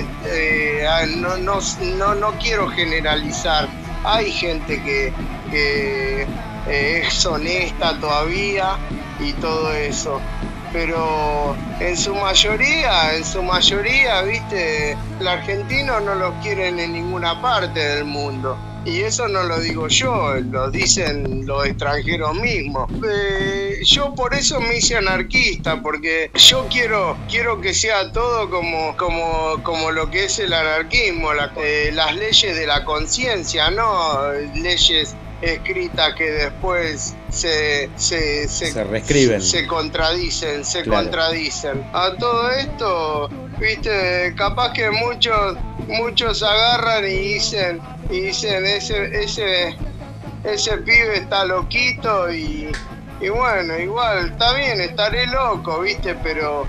no quiero generalizar, hay gente que es honesta todavía y todo eso, pero en su mayoría, viste, el argentino no los quieren en ninguna parte del mundo. Y eso no lo digo yo, lo dicen los extranjeros mismos. Yo por eso me hice anarquista, porque yo quiero que sea todo como lo que es el anarquismo, las leyes de la conciencia, no leyes escritas que después se reescriben, se contradicen. A todo esto, viste, capaz que muchos agarran y dicen ese pibe está loquito y bueno, igual está bien, estaré loco, viste, pero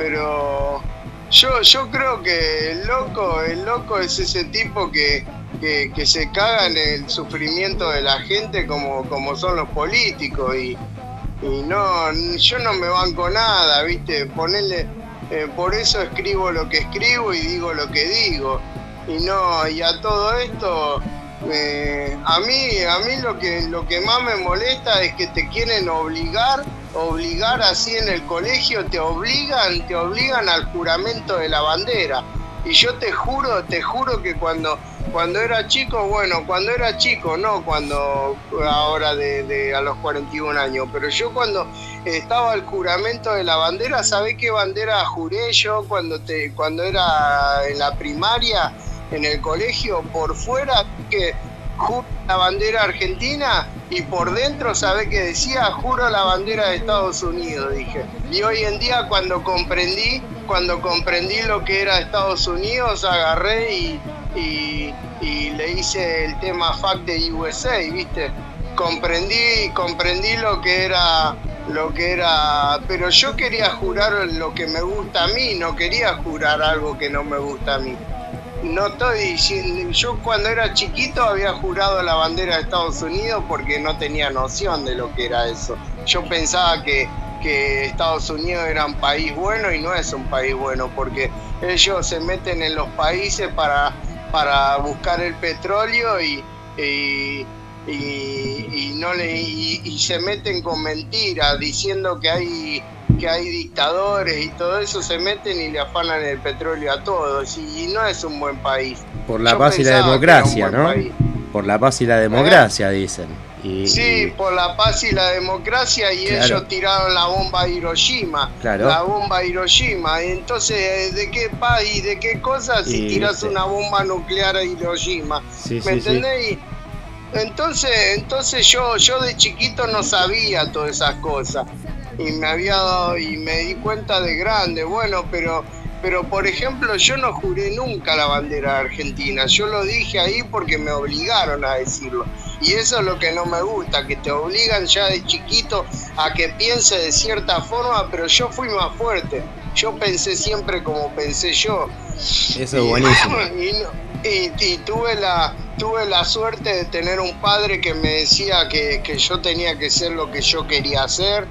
yo creo que el loco es ese tipo que se caga en el sufrimiento de la gente como son los políticos y no, yo no me banco nada, viste, por eso escribo lo que escribo y digo lo que digo. Y a todo esto, a mí lo que más me molesta es que te quieren obligar así en el colegio, te obligan al juramento de la bandera. Y yo te juro que cuando era chico, no cuando ahora a los 41 años, pero yo cuando estaba el juramento de la bandera, ¿sabés qué bandera juré yo cuando era en la primaria? En el colegio, por fuera, que juro la bandera argentina y por dentro, ¿sabés qué decía? Juro la bandera de Estados Unidos, dije. Y hoy en día cuando comprendí lo que era Estados Unidos, agarré y le hice el tema Fuck the USA, ¿viste? Comprendí lo que era, pero yo quería jurar lo que me gusta a mí, no quería jurar algo que no me gusta a mí. No estoy diciendo, yo cuando era chiquito había jurado la bandera de Estados Unidos porque no tenía noción de lo que era eso. Yo pensaba que Estados Unidos era un país bueno y no es un país bueno porque ellos se meten en los países para buscar el petróleo y se meten con mentiras diciendo que hay dictadores y todo eso, se meten y le afanan el petróleo a todos y no es un buen país. Por la paz y la democracia, ¿no? Por la paz y la democracia, dicen. Sí, por la paz y la democracia y claro. Ellos tiraron la bomba a Hiroshima. Claro. La bomba a Hiroshima. Entonces, ¿de qué paz y de qué cosa si tiras una bomba nuclear a Hiroshima? ¿Me entendés? Sí. Entonces yo de chiquito no sabía todas esas cosas. Y me di cuenta de grande, bueno, pero por ejemplo yo no juré nunca la bandera argentina, yo lo dije ahí porque me obligaron a decirlo, y eso es lo que no me gusta, que te obligan ya de chiquito a que piense de cierta forma, pero yo fui más fuerte, yo pensé siempre como pensé yo. Eso es buenísimo. Y tuve la suerte de tener un padre que me decía que yo tenía que ser lo que yo quería hacer.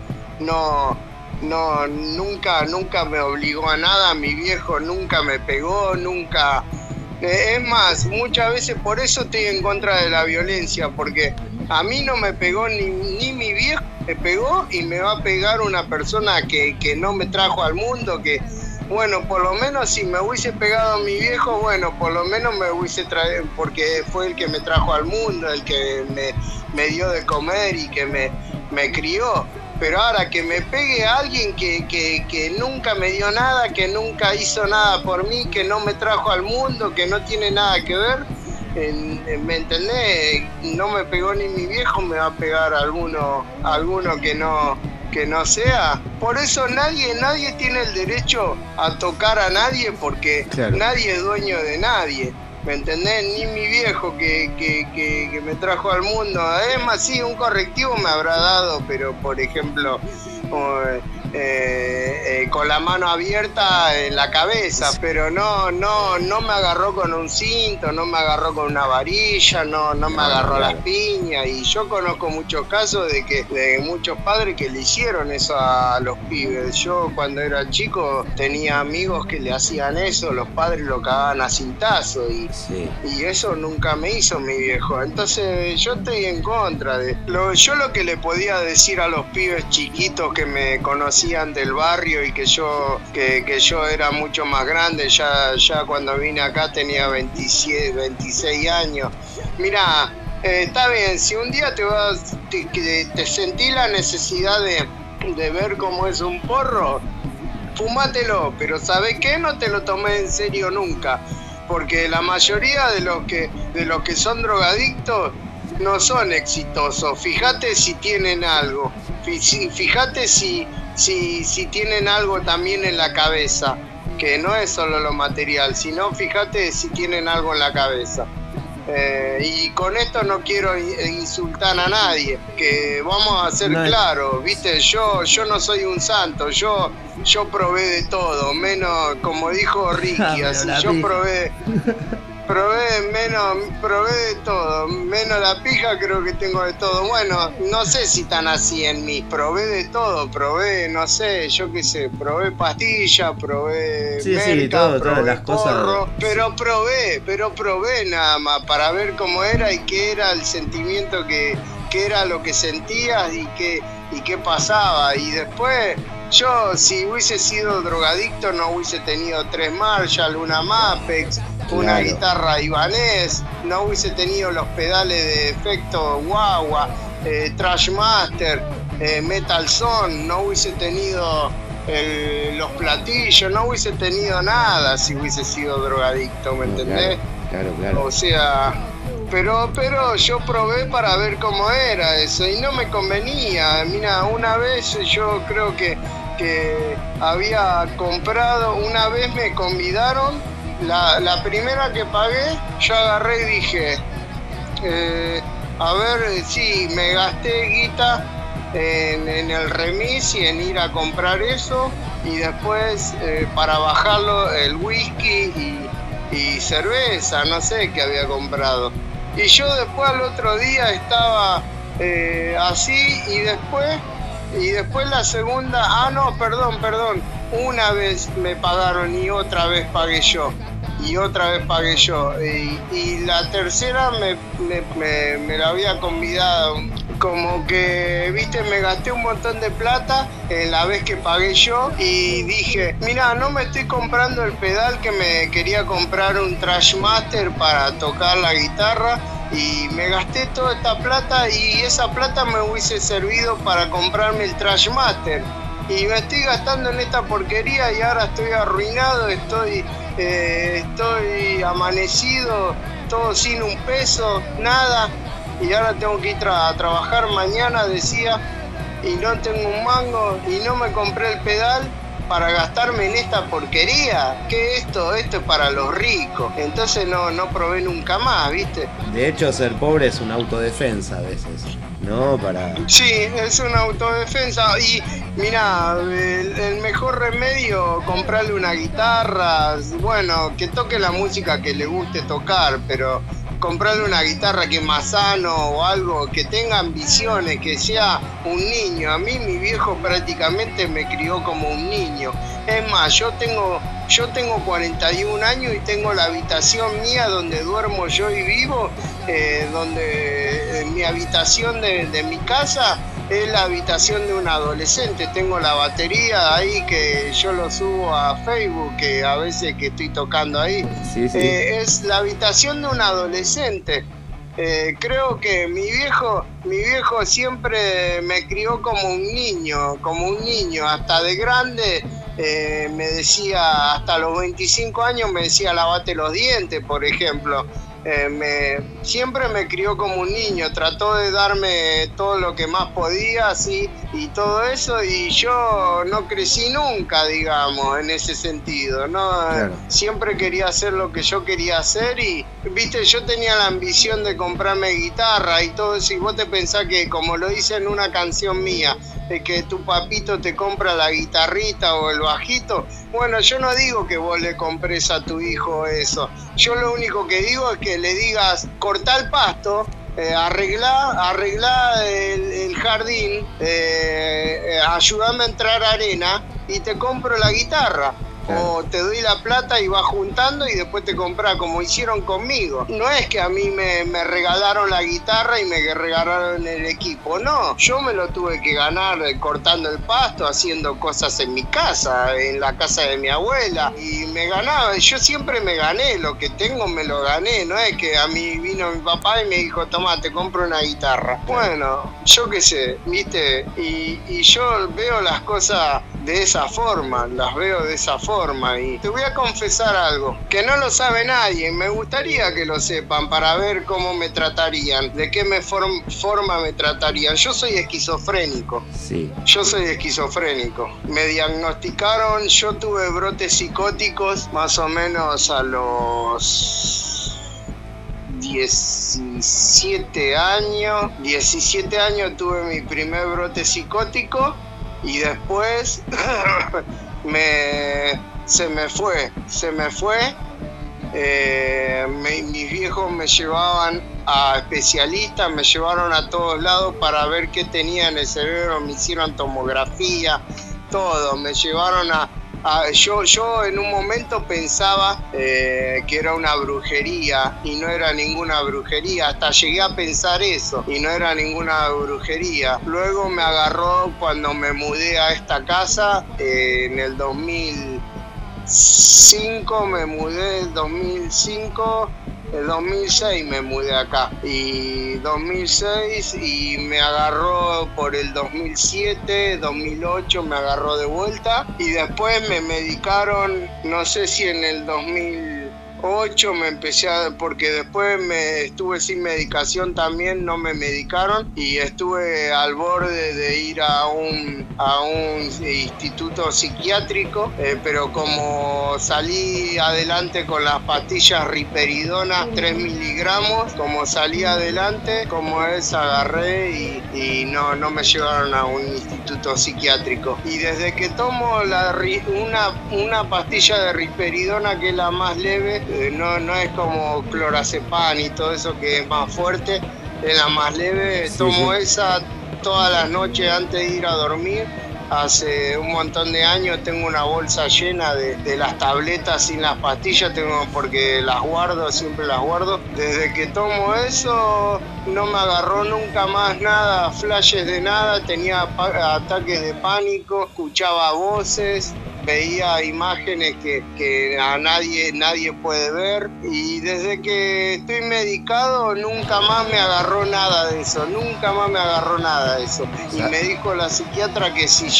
Nunca me obligó a nada, mi viejo nunca me pegó, nunca. Es más, muchas veces por eso estoy en contra de la violencia, porque a mí no me pegó ni mi viejo me pegó y me va a pegar una persona que no me trajo al mundo, que bueno, por lo menos si me hubiese pegado a mi viejo, bueno, por lo menos me hubiese traído, porque fue el que me trajo al mundo, el que me dio de comer y que me crió. Pero ahora que me pegue a alguien que nunca me dio nada, que nunca hizo nada por mí, que no me trajo al mundo, que no tiene nada que ver, ¿me entendés? No me pegó ni mi viejo, me va a pegar alguno que no sea. Por eso nadie tiene el derecho a tocar a nadie, porque claro. Nadie es dueño de nadie. ¿Me entendés? Ni mi viejo que me trajo al mundo. Además, sí, un correctivo me habrá dado, pero por ejemplo, con la mano abierta en la cabeza, pero no me agarró con un cinto, no me agarró con una varilla, no me agarró las piñas. Y yo conozco muchos casos de muchos padres que le hicieron eso a los pibes. Yo cuando era chico tenía amigos que le hacían eso, los padres lo cagaban a cintazo y eso nunca me hizo mi viejo. Entonces yo estoy en contra de yo lo que le podía decir a los pibes chiquitos que me conocían del barrio y que yo era mucho más grande, ya cuando vine acá tenía 26 años. Mirá, está bien, si un día te sentí la necesidad de ver cómo es un porro, fumátelo, pero ¿sabés qué? No te lo tomé en serio nunca, porque la mayoría de los que son drogadictos no son exitosos. Fíjate si tienen algo, fíjate si tienen algo también en la cabeza, que no es solo lo material, sino fíjate si tienen algo en la cabeza. Y con esto no quiero insultar a nadie, que vamos a ser claros, ¿viste? Yo no soy un santo, yo probé de todo, menos, como dijo Ricky, así, yo probé de todo, menos la pija, creo que tengo de todo. Bueno, no sé si tan así en mí, probé de todo, no sé, yo qué sé, probé pastillas, probé merca, todas las porro, cosas. pero probé nada más para ver cómo era y qué era el sentimiento, qué era lo que sentías y qué pasaba. Y después, yo si hubiese sido drogadicto no hubiese tenido 3 Marshall, una Mapex, una guitarra Ibanez, no hubiese tenido los pedales de efecto Guagua, Trashmaster, Metal Zone, no hubiese tenido los platillos, no hubiese tenido nada si hubiese sido drogadicto, ¿me entendés? Claro. O sea, pero yo probé para ver cómo era eso y no me convenía. Mira, una vez yo creo que había comprado, una vez me convidaron. La primera que pagué, yo agarré y dije, a ver, sí, me gasté guita en el remis y en ir a comprar eso, y después para bajarlo el whisky y cerveza, no sé qué había comprado. Y yo después al otro día estaba así, y después la segunda, perdón, una vez me pagaron y otra vez pagué yo. Y la tercera me la había convidado. Como que, viste, me gasté un montón de plata en la vez que pagué yo y dije, mira, no me estoy comprando el pedal, que me quería comprar un Trashmaster para tocar la guitarra, y me gasté toda esta plata y esa plata me hubiese servido para comprarme el Trashmaster. Y me estoy gastando en esta porquería y ahora estoy arruinado, estoy amanecido, todo sin un peso, nada. Y ahora tengo que ir a trabajar mañana, decía, y no tengo un mango y no me compré el pedal para gastarme en esta porquería. ¿Qué es esto? Esto es para los ricos. Entonces no probé nunca más, ¿viste? De hecho, ser pobre es una autodefensa a veces, ¿no? Sí, es una autodefensa. Y mirá, el mejor remedio, comprarle una guitarra, bueno, que toque la música que le guste tocar, pero comprarle una guitarra que es más sano o algo, que tenga ambiciones, que sea un niño. A mí mi viejo prácticamente me crió como un niño. Es más, yo tengo 41 años y tengo la habitación mía donde duermo yo y vivo, donde mi habitación de mi casa es la habitación de un adolescente. Tengo la batería ahí que yo lo subo a Facebook, que a veces que estoy tocando ahí. Sí. Es la habitación de un adolescente. Creo que mi viejo siempre me crió como un niño, hasta de grande. Me decía, hasta los 25 años me decía, lavate los dientes, por ejemplo. Siempre me crió como un niño, trató de darme todo lo que más podía, así, y todo eso, y yo no crecí nunca, digamos, en ese sentido, ¿no? Claro. Siempre quería hacer lo que yo quería hacer, y, viste, yo tenía la ambición de comprarme guitarra y todo eso, y vos te pensás que, como lo dice en una canción mía, de que tu papito te compra la guitarrita o el bajito. Bueno, yo no digo que vos le compres a tu hijo eso. Yo lo único que digo es que le digas, cortá el pasto, arreglá el jardín, ayúdame a entrar arena y te compro la guitarra. O te doy la plata y vas juntando y después te compras, como hicieron conmigo. No es que a mí me regalaron la guitarra y me regalaron el equipo, no. Yo me lo tuve que ganar cortando el pasto, haciendo cosas en mi casa, en la casa de mi abuela. Y me ganaba, yo siempre me gané, lo que tengo me lo gané. No es que a mí vino mi papá y me dijo, toma, te compro una guitarra. Bueno, yo qué sé, viste, y yo veo las cosas de esa forma, las veo de esa forma. Y te voy a confesar algo, que no lo sabe nadie, me gustaría que lo sepan para ver cómo me tratarían, de qué forma me tratarían. Yo soy esquizofrénico. Sí. Yo soy esquizofrénico. Me diagnosticaron, yo tuve brotes psicóticos más o menos a los 17 años. 17 años tuve mi primer brote psicótico y después se me fue. Mis viejos me llevaban a especialistas, me llevaron a todos lados para ver qué tenía en el cerebro, me hicieron tomografía, todo, me llevaron yo en un momento pensaba que era una brujería y no era ninguna brujería, hasta llegué a pensar eso y no era ninguna brujería. Luego me agarró cuando me mudé a esta casa en el 2005, me mudé en 2005. El 2006 me mudé acá y 2006 y me agarró por el 2007, 2008 me agarró de vuelta y después me medicaron, no sé si en el 2008 me empecé porque después me estuve sin medicación también, no me medicaron y estuve al borde de ir a un instituto psiquiátrico, pero como salí adelante con las pastillas risperidona 3 miligramos, como salí adelante, como es, agarré y no me llevaron a un instituto psiquiátrico. Y desde que tomo una pastilla de risperidona, que es la más leve, no es como clorazepam y todo eso que es más fuerte, es la más leve, tomo esa todas las noches antes de ir a dormir. Hace un montón de años tengo una bolsa llena de las tabletas sin las pastillas, porque las guardo, siempre las guardo. Desde que tomo eso no me agarró nunca más nada, flashes de nada, tenía ataques de pánico, escuchaba voces, veía imágenes que a nadie puede ver, y desde que estoy medicado nunca más me agarró nada de eso, Y me dijo la psiquiatra que si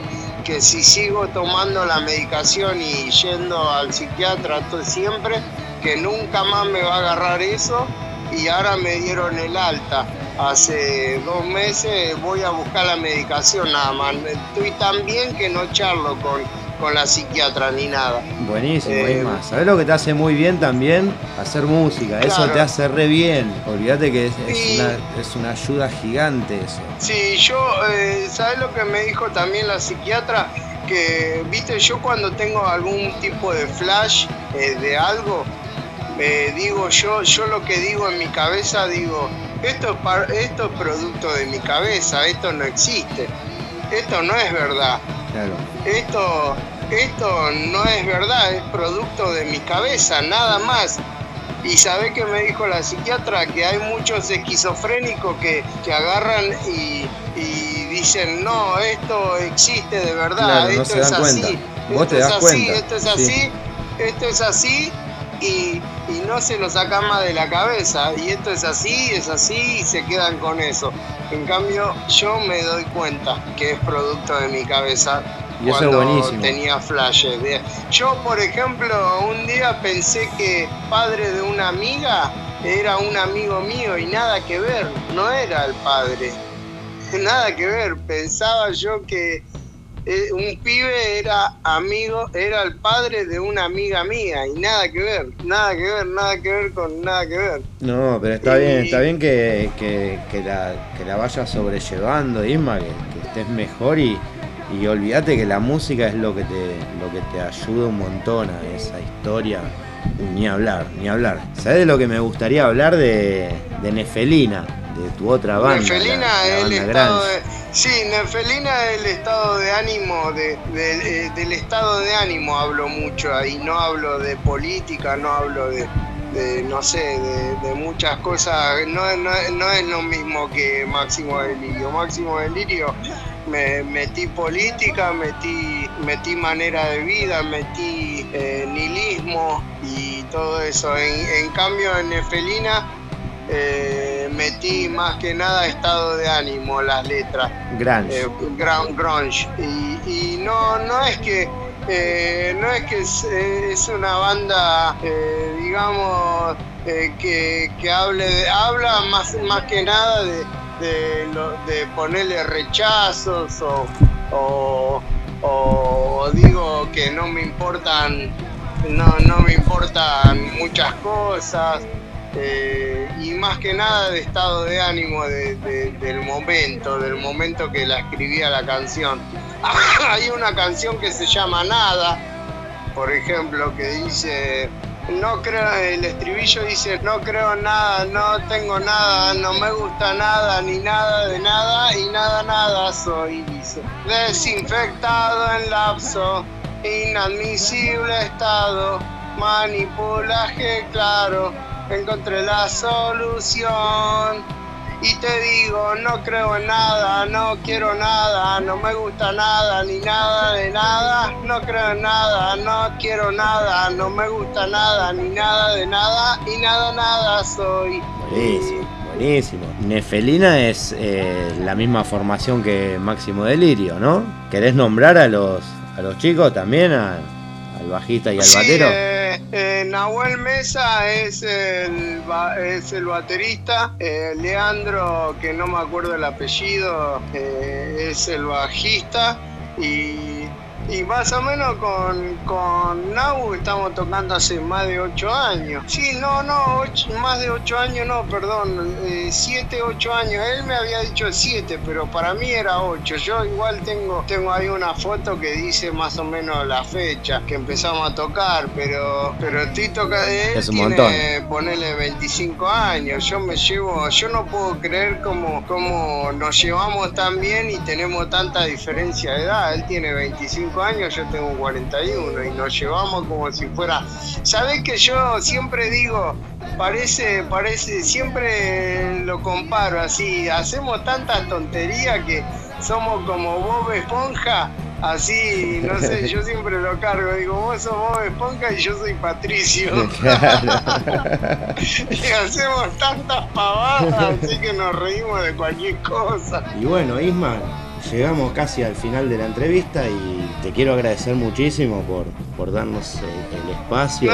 sigo tomando la medicación y yendo al psiquiatra siempre, que nunca más me va a agarrar eso, y ahora me dieron el alta. Hace 2 meses voy a buscar la medicación nada más. Estoy tan bien que no charlo con la psiquiatra ni nada. Buenísimo, Isma. ¿Sabés lo que te hace muy bien también? Hacer música. Claro. Eso te hace re bien. Olvídate que es una ayuda gigante eso. Sí, ¿sabés lo que me dijo también la psiquiatra? Que, viste, yo cuando tengo algún tipo de flash de algo, digo yo lo que digo en mi cabeza, digo, esto es producto de mi cabeza, esto no existe, esto no es verdad. Claro. Esto no es verdad, es producto de mi cabeza, nada más. Y ¿sabés qué me dijo la psiquiatra? Que hay muchos esquizofrénicos que agarran y dicen, no, esto existe de verdad, claro, esto no es se dan así, cuenta. esto Vos te es das así, cuenta. esto es así, sí. Esto es así, y no se lo sacan más de la cabeza, y esto es así, y se quedan con eso. En cambio, yo me doy cuenta que es producto de mi cabeza. Y eso cuando es buenísimo. Tenía flashes. Yo, por ejemplo, un día pensé que padre de una amiga era un amigo mío y nada que ver, no era el padre. Nada que ver, pensaba yo que un pibe era el padre de una amiga mía y nada que ver con nada que ver. No, pero está bien que la vayas sobrellevando, Isma, que estés mejor y olvídate que la música es lo que te ayuda un montón a esa historia. Ni hablar. ¿Sabés de lo que me gustaría hablar? De Nefelina, de tu otra banda. Nefelina, la el banda estado Grunge. Sí, Nefelina es el estado de ánimo, del estado de ánimo hablo mucho ahí, no hablo de política, no hablo de no sé, de muchas cosas, no es lo mismo que Máximo Delirio. Máximo Delirio metí política, metí manera de vida, metí nihilismo y todo eso. En cambio en Nefelina metí más que nada estado de ánimo, las letras. Grunge. Grunge. Y no es que es una banda, digamos, que habla más que nada de ponerle rechazos o digo que no me importan muchas cosas. Y más que nada de estado de ánimo del momento que la escribía la canción. Hay una canción que se llama Nada, por ejemplo, que dice, no creo, el estribillo dice, no creo nada, no tengo nada, no me gusta nada, ni nada de nada, y nada soy, dice. Desinfectado en lapso, inadmisible estado, manipulaje claro, encontré la solución. Y te digo, no creo en nada, no quiero nada, no me gusta nada, ni nada de nada. No creo en nada, no quiero nada, no me gusta nada, ni nada de nada. Y nada soy. Buenísimo. Nefelina es la misma formación que Máximo Delirio, ¿no? ¿Querés nombrar a los chicos también? Al bajista y al batero. Nahuel Mesa es el baterista, Leandro, que no me acuerdo el apellido, es el bajista, y más o menos con Nahu estamos tocando hace más de 8 años. Sí, más de 8 años no, perdón, 7, 8 años. Él me había dicho 7, pero para mí era 8. Yo igual tengo ahí una foto que dice más o menos la fecha que empezamos a tocar, pero estoy tocando, él es un tiene, montón. Ponele 25 años. Yo no puedo creer cómo nos llevamos tan bien y tenemos tanta diferencia de edad. Él tiene 25 años, yo tengo 41 y nos llevamos como si fuera. ¿Sabés que yo siempre digo, parece, siempre lo comparo así, hacemos tanta tontería que somos como Bob Esponja, así, no sé, yo siempre lo cargo, digo, vos sos Bob Esponja y yo soy Patricio. Y hacemos tantas pavadas, así que nos reímos de cualquier cosa. Y bueno, Isma, llegamos casi al final de la entrevista y te quiero agradecer muchísimo por darnos el espacio.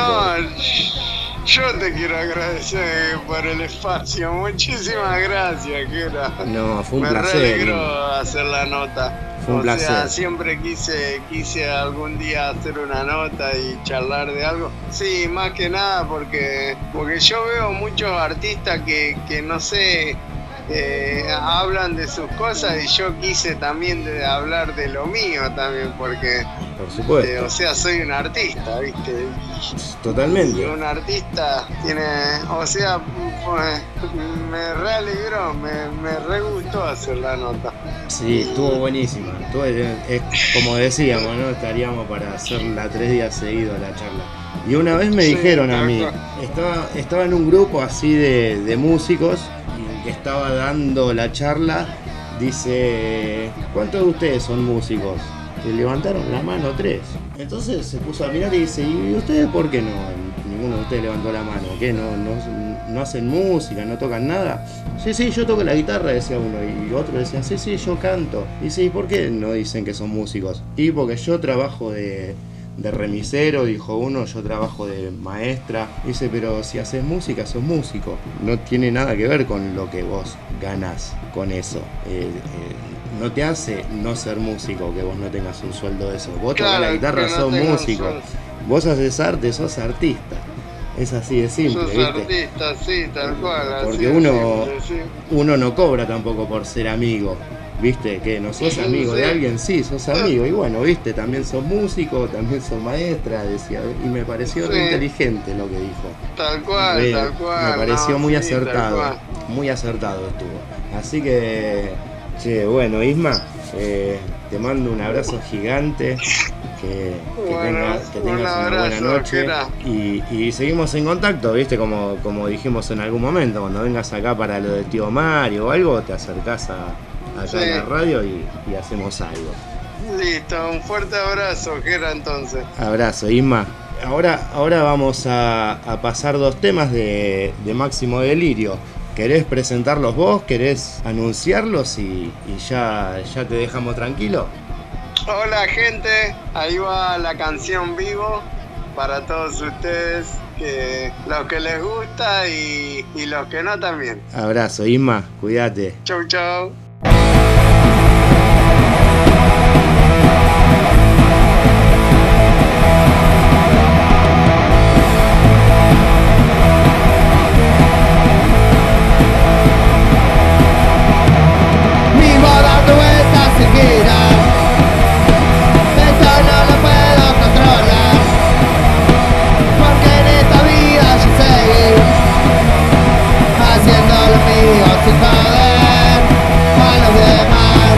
Yo te quiero agradecer por el espacio, muchísimas gracias, Kera. No, fue un placer. Me re alegró hacer la nota. Fue un placer. Sea, siempre quise algún día hacer una nota y charlar de algo. Sí, más que nada porque yo veo muchos artistas que no sé, hablan de sus cosas y yo quise también hablar de lo mío también porque, por supuesto, o sea, soy un artista, ¿viste? Totalmente. Y un artista tiene, o sea, pues, me re alegró, me re gustó hacer la nota. Sí, estuvo buenísima. Es como decíamos, ¿no? Estaríamos para hacerla 3 días seguidos la charla. Y una vez me dijeron a mí, estaba en un grupo así de músicos y que estaba dando la charla, dice, ¿cuántos de ustedes son músicos? Y levantaron la mano 3. Entonces se puso a mirar y dice, ¿y ustedes por qué no? Ninguno de ustedes levantó la mano. ¿Qué? ¿No hacen música? ¿No tocan nada? Sí, yo toco la guitarra, decía uno. Y otro decía, sí, yo canto. Y dice, ¿y por qué no dicen que son músicos? Y porque yo trabajo de remisero, dijo uno, yo trabajo de maestra. Dice, pero si haces música, sos músico. No tiene nada que ver con lo que vos ganás con eso. No te hace no ser músico que vos no tengas un sueldo de eso. Vos tocás la guitarra, sos músico. Vos haces arte, sos artista. Es así de simple, sos ¿viste? artista, sí, tal cual. Porque uno no cobra tampoco por ser amigo. ¿Viste? Que no sos amigo de alguien, sí, sos amigo. Y bueno, ¿viste? También sos músico, también sos maestra, decía. Y me pareció re inteligente lo que dijo. Tal cual. Me pareció muy acertado. Muy acertado estuvo. Así que, Sí, bueno, Isma, te mando un abrazo gigante. Que tengas una buena noche y seguimos en contacto, ¿viste? Como dijimos en algún momento, cuando vengas acá para lo de Tío Mario o algo, te acercás acá a la radio y hacemos algo. Listo, un fuerte abrazo, Gera, entonces. Abrazo, Isma. Ahora vamos a pasar 2 temas de Máximo Delirio. ¿Querés presentarlos vos? ¿Querés anunciarlos y ya te dejamos tranquilo? Hola gente, ahí va la canción Vivo para todos ustedes, los que les gusta y los que no también. Abrazo, Isma, cuídate. Chau, chau. Vivo dando vueltas sin girar. Esto no lo puedo controlar, porque en esta vida yo seguí haciendo lo mío sin joder a los demás.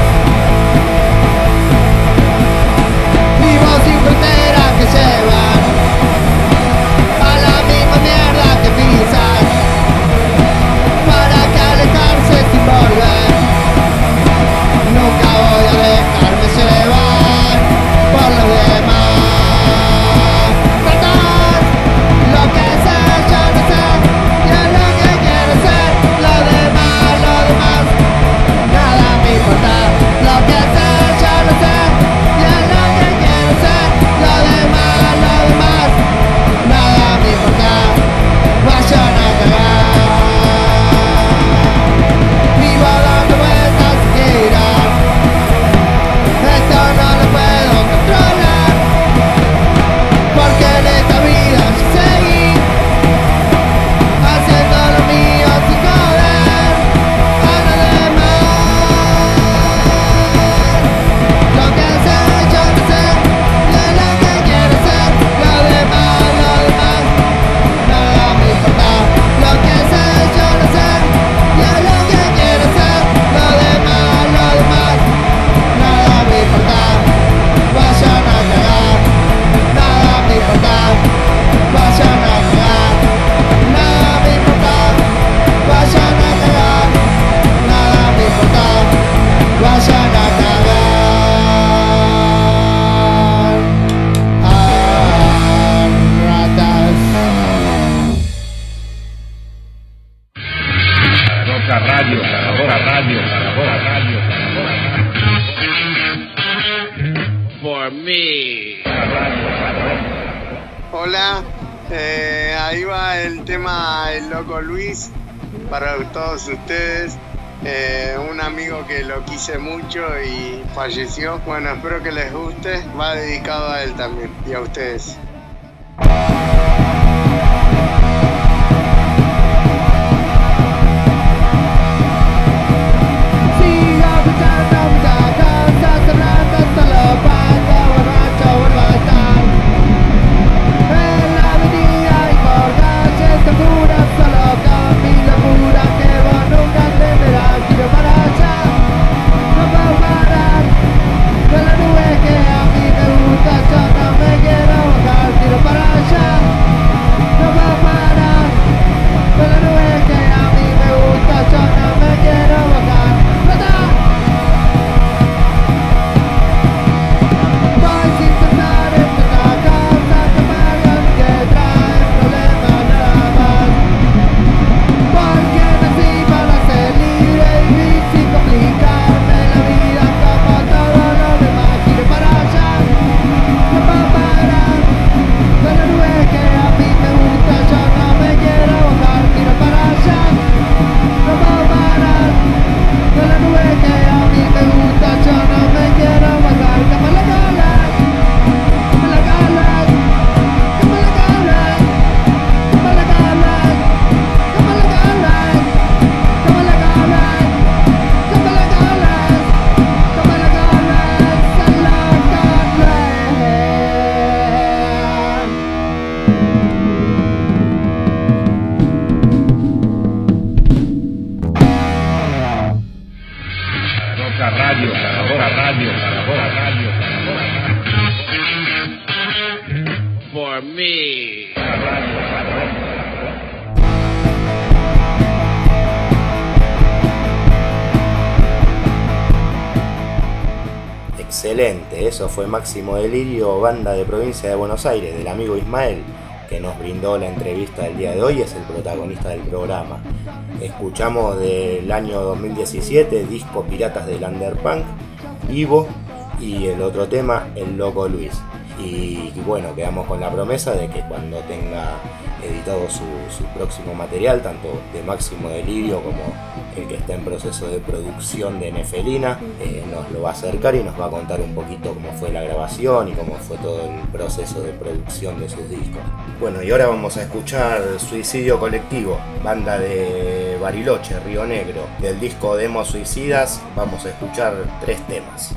Vivo sin fronteras que llevan a la misma mierda que pisan, para que alejarse sin volver. Nunca voy a dejarme llevar por los demás. Tratar lo que sé, yo no sé, y es lo que quiero ser. Lo demás, nada me importa. Lo que sé, yo no sé, y es lo que quiero ser. Lo demás, nada me importa. Vayan a cagar. Vivo dando vueltas sin girar. Esto no lo puedo controlar, porque en esta vida yo seguí haciendo lo mío sin joder a los demás. Lo que sé, yo no sé, y es lo que quiero ser. Lo demás, nada me importa. Lo que sé, yo no sé, y es lo que quiero ser. Lo demás, nada me importa. Vayan a cagar. Nada me importa. Vayan a cagar. Nada me importa. Vayan a cagar. Nada me importa. Vayan a cagar. Ratas. Otra radio, otra radio, otra radio, For me. Hola, ahí va el tema El Loco Luis para todos ustedes. Un amigo que lo quise mucho y falleció. Bueno, espero que les guste. Va dedicado a él también y a ustedes. Sigo escuchando muchas cosas, hablando solo para que borracho vuelva a estar. En la avenida y por calles seguras, solo con mi locura que vos nunca entenderás. Quiero para allá, no puedo parar, de la nube que a mí me gusta, yo no me quiero bajar. Zaragoza Radio, Zaragoza Radio, Zaragoza Radio, Zaragoza Radio. For me. Excelente, eso fue Máximo Delirio, banda de provincia de Buenos Aires, del amigo Ismael, que nos brindó la entrevista del día de hoy, es el protagonista del programa. Escuchamos del año 2017, disco Piratas del Underpunk, Ivo, y el otro tema, El Loco Luis. Y bueno, quedamos con la promesa de que cuando tenga editado su próximo material, tanto de Máximo Delirio como el que está en proceso de producción de Nefelina, nos lo va a acercar y nos va a contar un poquito cómo fue la grabación y cómo fue todo el proceso de producción de sus discos. Bueno, y ahora vamos a escuchar Suicidio Colectivo, banda de Bariloche, Río Negro. Del disco Demos Suicidas vamos a escuchar 3 temas.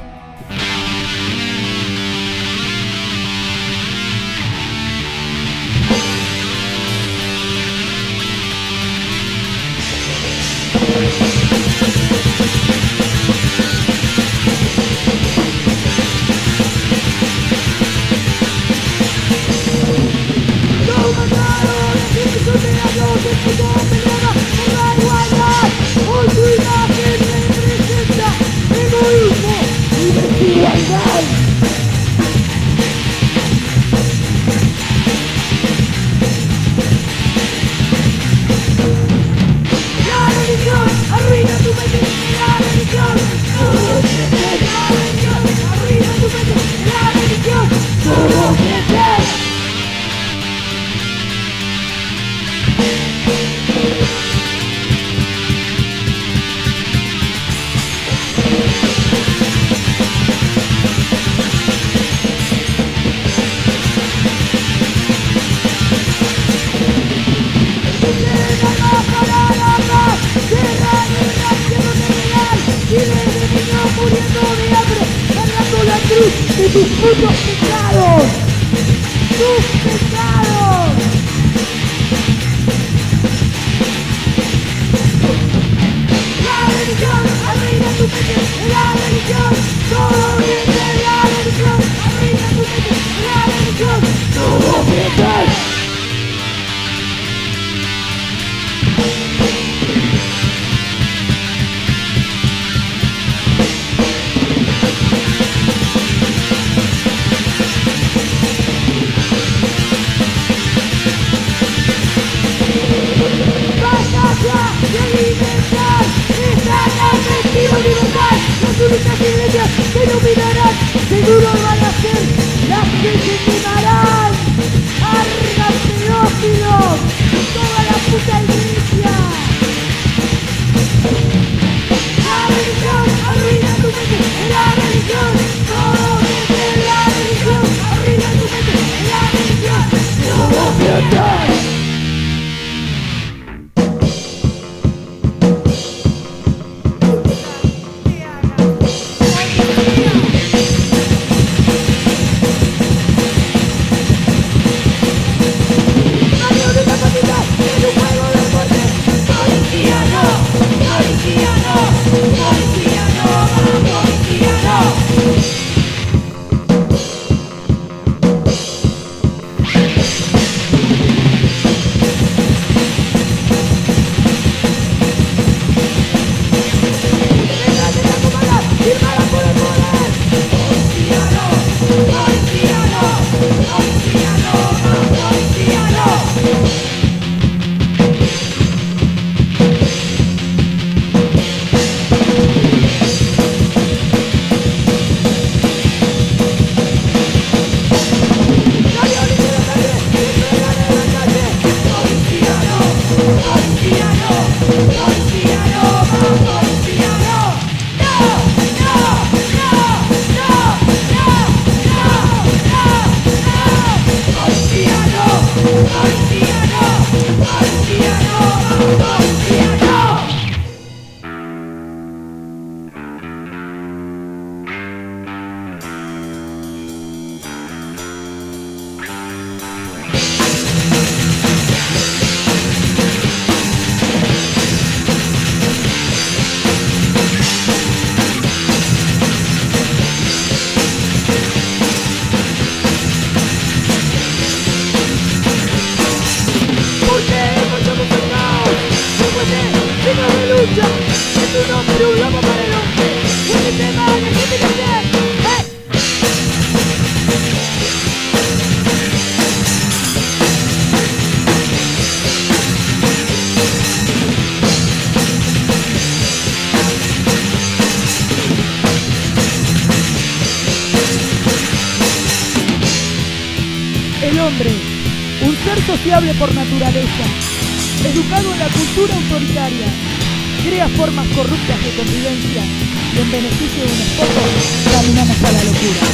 hombre, un ser sociable por naturaleza, educado en la cultura autoritaria, crea formas corruptas de convivencia y en beneficio de unos pocos caminamos a la locura.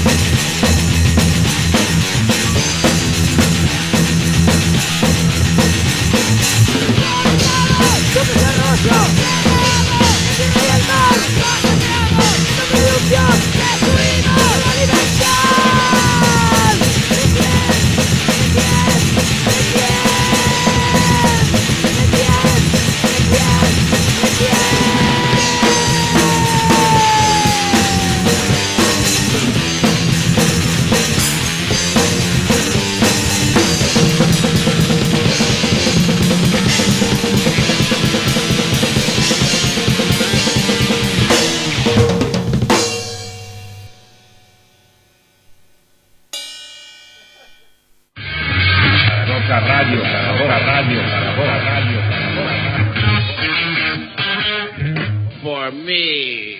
For me.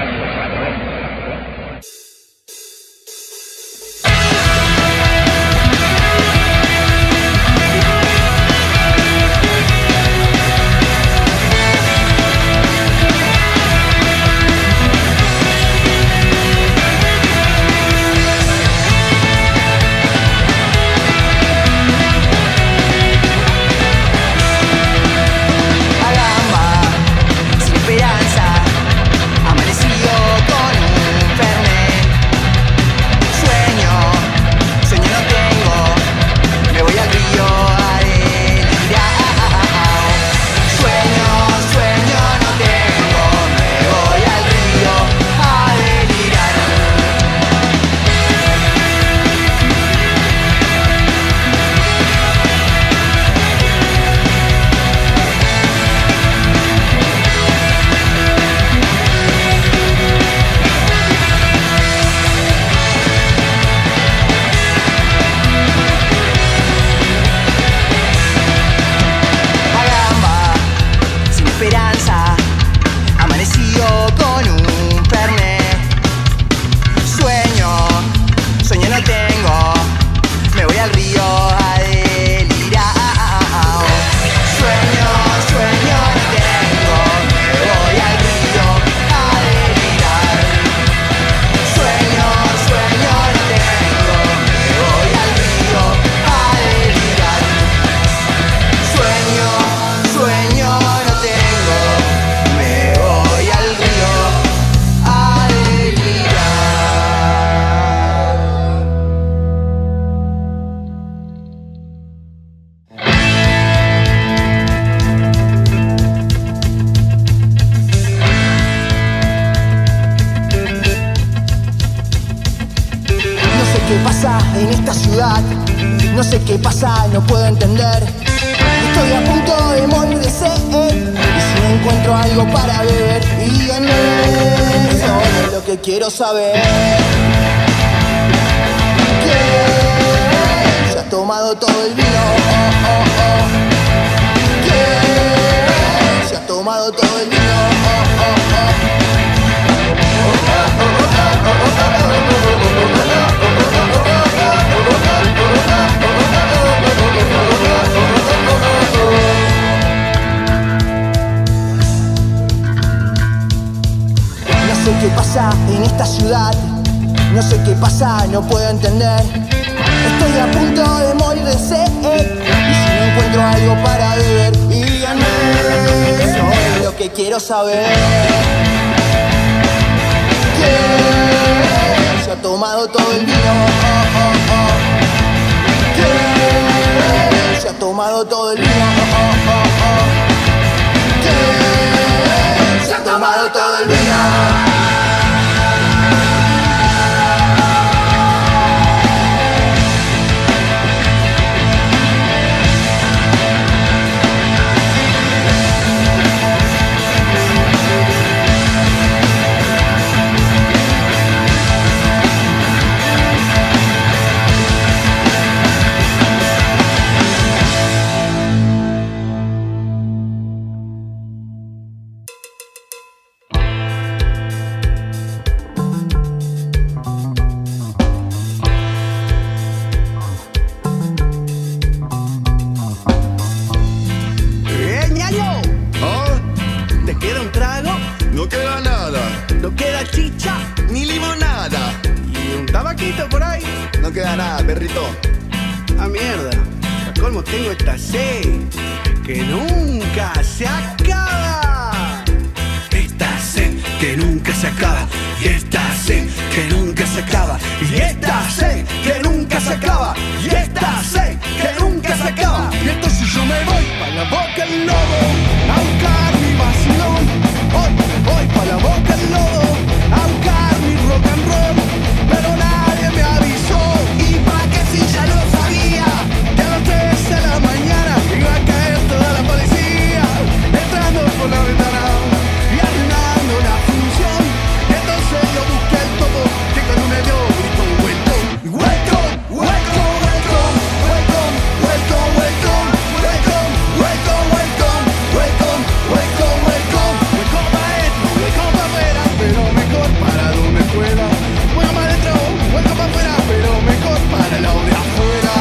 No sé qué pasa, no puedo entender. Estoy a punto de morir de sed. Y si no encuentro algo para beber, díganme, eso es lo que quiero saber. ¿Quién se ha tomado todo el vino? ¿Quién se ha tomado todo el vino? No sé qué pasa en esta ciudad, no sé qué pasa, no puedo entender. Estoy a punto de morir de sed. Y si no encuentro algo para beber, díganme, eso es lo que quiero saber. ¿Quién se ha tomado todo el vino? ¿Quién se ha tomado todo el vino? ¿Quién se ha tomado todo el vino? perrito. Ah, mierda. A colmo tengo esta sed que nunca se acaba. Esta sed que nunca se acaba. Y esta sed que nunca se acaba. Y esta sed que nunca se acaba. Y esta sed que nunca se acaba. Y entonces yo me voy pa' la boca del lobo a buscar mi vacilón. Voy pa' la boca del lobo a buscar mi rock and roll. Pero nadie me avisó. Y pa' que si ya lo sabía, que a las 3 de la mañana iba a caer toda la policía, entrando por la ventana y arruinando la función. Y entonces yo busqué el topo que cuando me dio gritó welcome, welcome, welcome, welcome, welcome, welcome, welcome, welcome, welcome, welcome, welcome, welcome, welcome, welcome pa' adentro, welcome pa' afuera, pero mejor para donde pueda. Welcome pa' adentro, welcome pa' afuera, pero mejor para el lado de afuera.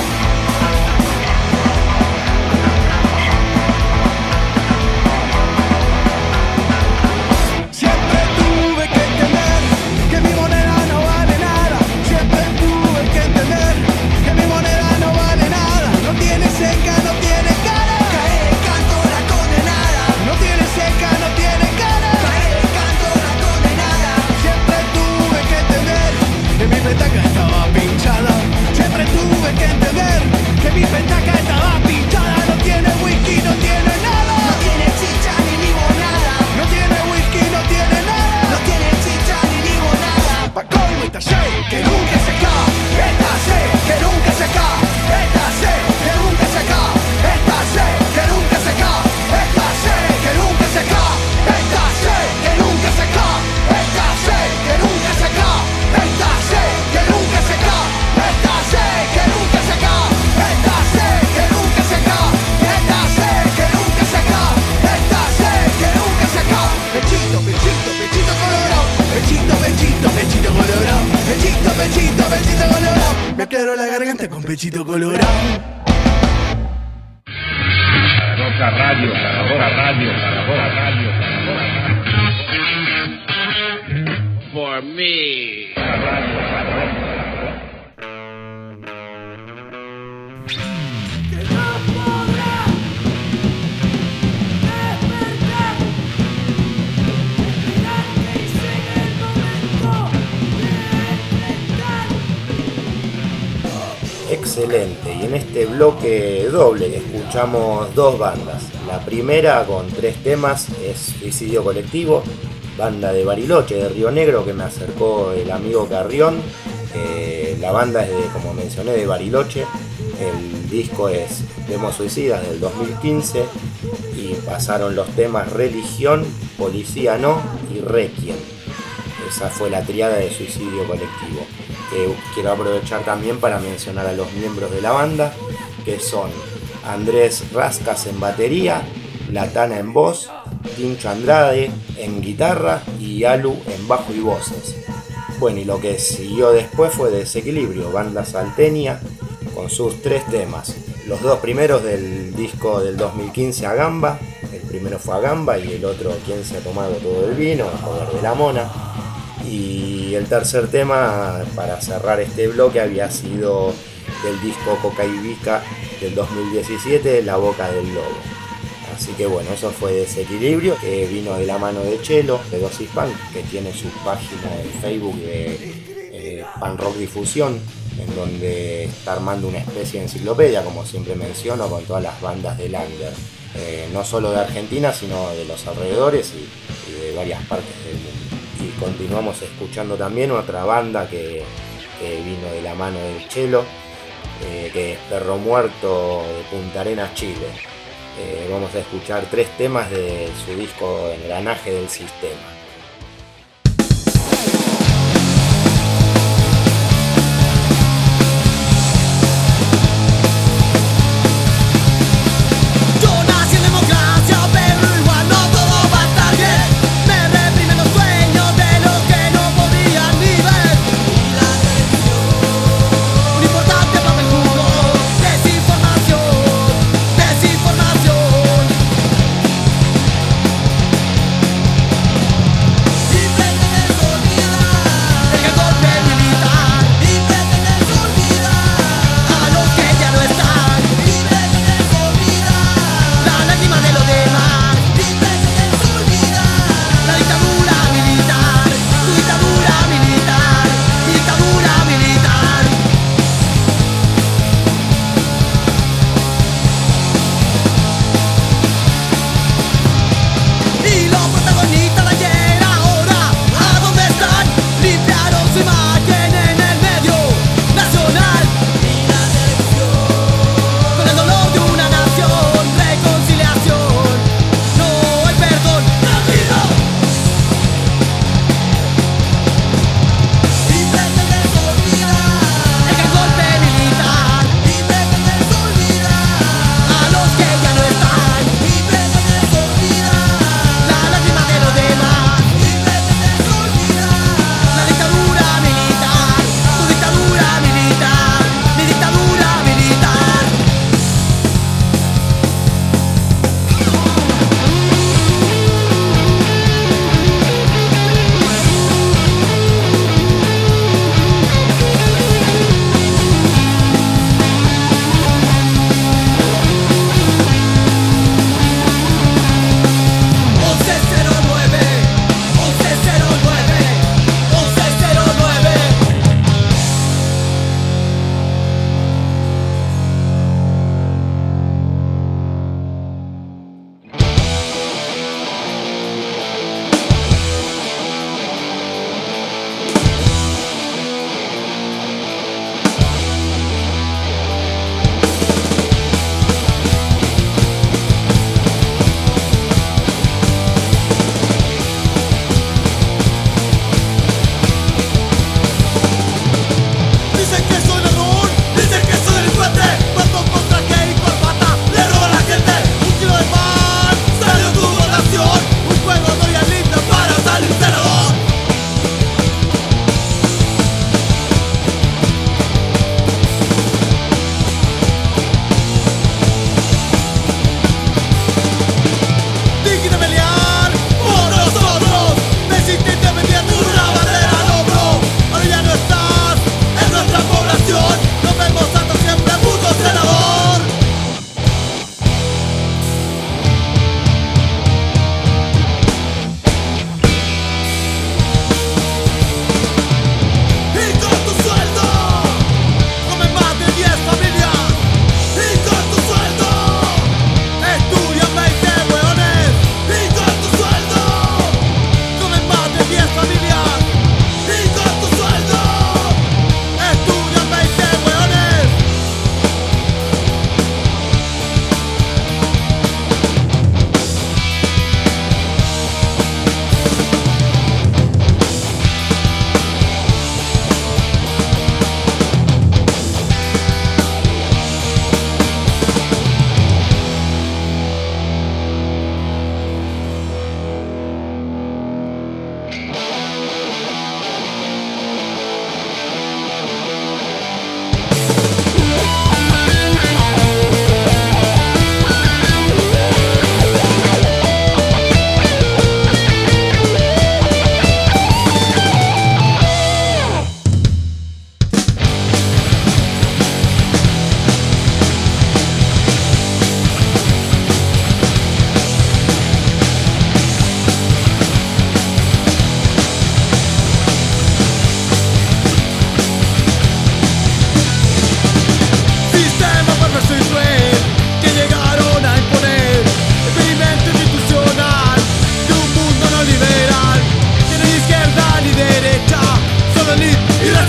Siempre tuve que entender que mi moneda no vale nada. Siempre tuve que entender que mi moneda no vale nada. No tiene seca, no tiene cara. Cae el canto la condenada. No tiene seca, no tiene cara. Cae el canto la condenada. Siempre tuve que entender que mi petaca estaba pinchada. Siempre tuve que entender que mi petaca estaba pinchada. No tiene whisky, no tiene nada. No tiene chicha ni limonada. No tiene whisky, no tiene nada. No tiene chicha ni limonada. Pa' colmo esta sed que nunca se acaba. Esta sed que nunca se acaba. Esta sed que nunca se acaba. Esta sed que nunca se acaba. Esta sed que nunca se acaba. Esta sed que nunca se acaba. Esta sed que nunca se acaba. Esta sed que nunca se acaba. Esta sed que nunca se acaba. Esta sed que nunca se acaba. Esta sed que nunca se acaba. Esta sed que nunca se acaba. Pechito, pechito, pechito colorado. Pechito, pechito, pechito colorado. Pechito, pechito, pechito colorado. Me aclaro la garganta con pechito colorado. Zaragoza Radio, Zaragoza Radio, Zaragoza Radio, Zaragoza Radio. For me. Excelente, y en este bloque doble escuchamos dos bandas. La primera con 3 temas es Suicidio Colectivo, banda de Bariloche, de Río Negro, que me acercó el amigo Carrión. La banda es como mencioné, de Bariloche. El disco es Demos Suicidas del 2015 y pasaron los temas Religión, Policía No y Requiem. Esa fue la triada de Suicidio Colectivo. Quiero aprovechar también para mencionar a los miembros de la banda, que son Andrés Rascas en batería, Latana en voz, Tincho Andrade en guitarra y Alu en bajo y voces. Bueno, y lo que siguió después fue Desequilibrio, banda salteña, con sus 3 temas. Los 2 primeros del disco del 2015, Agamba. El primero fue Agamba y el otro, ¿Quién se ha tomado todo el vino?, Poder de la Mona. Y el tercer tema para cerrar este bloque había sido del disco Coca y Vica del 2017, La Boca del Lobo. Así que bueno, eso fue Desequilibrio, que vino de la mano de Chelo, de Dosis Punk, que tiene su página de Facebook de Pan Rock Difusión, en donde está armando una especie de enciclopedia, como siempre menciono, con todas las bandas del under, no solo de Argentina, sino de los alrededores y de varias partes del mundo. Y continuamos escuchando también otra banda que vino de la mano del Chelo, que es Perro Muerto de Punta Arenas, Chile. Vamos a escuchar 3 temas de su disco Engranaje del Sistema. Desinformación.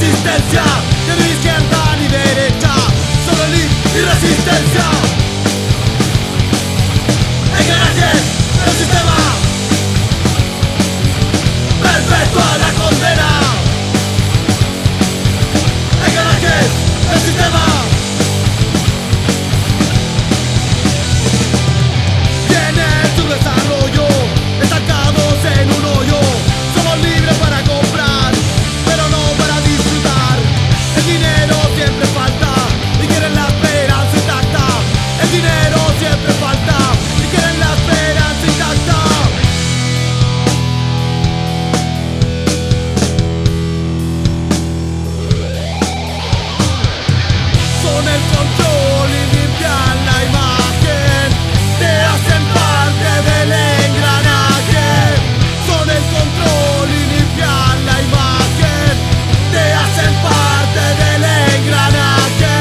resistencia, ni de izquierda ni derecha, solo elite y resistencia. Engranajes del sistema, perpetua la condena. Engranajes del sistema. Tiene su desarrollo, estancados en un hoyo. Somos libres para comprar, pero no para disfrutar. El dinero siempre falta y quieren la esperanza intacta. El dinero siempre falta y quieren la esperanza intacta. Son el control y limpian la imagen, te hacen parte del engranaje. Son el control y limpian la imagen, te hacen parte del engranaje.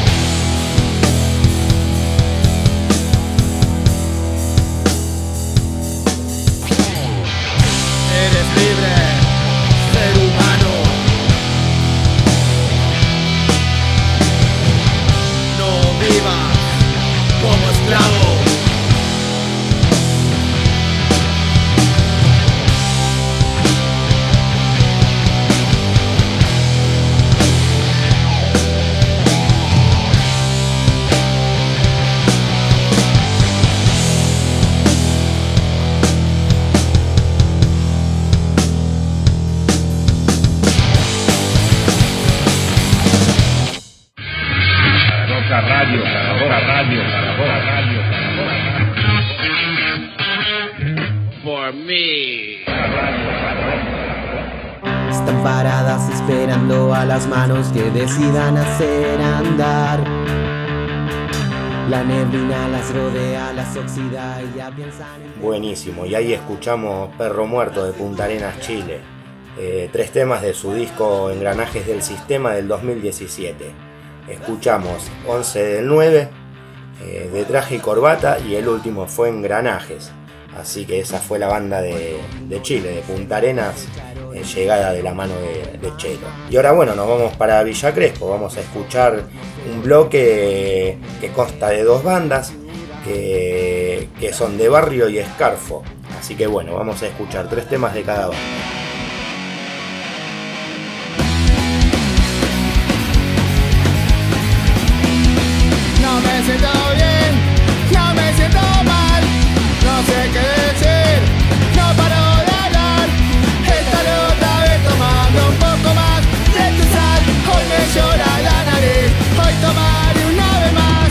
Eres libre, ser humano. No vivas como esclavo. Roca Radio, Roca Radio, Roca Radio, For me. Están paradas esperando a las manos que decidan hacer andar. La neblina las rodea, las oxida y ya piensan en... Buenísimo, y ahí escuchamos Perro Muerto de Punta Arenas, Chile. 3 temas de su disco Engranajes del Sistema del 2017. Escuchamos 11 del 9, de Traje y Corbata, y el último fue Engranajes. Así que esa fue la banda de Chile, de Punta Arenas, llegada de la mano de Chelo. Y ahora bueno, nos vamos para Villa Crespo. Vamos a escuchar un bloque que consta de 2 bandas que son De Barrio y Escarfo. Así que bueno, vamos a escuchar 3 temas de cada banda. No me siento bien, no me siento mal, no sé qué decir, no paro de hablar. Estaré otra vez tomando un poco más de tu sal. Hoy me llora la nariz, hoy tomaré una vez más.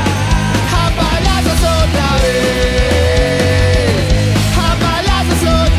A palazos otra vez, a palazos otra vez.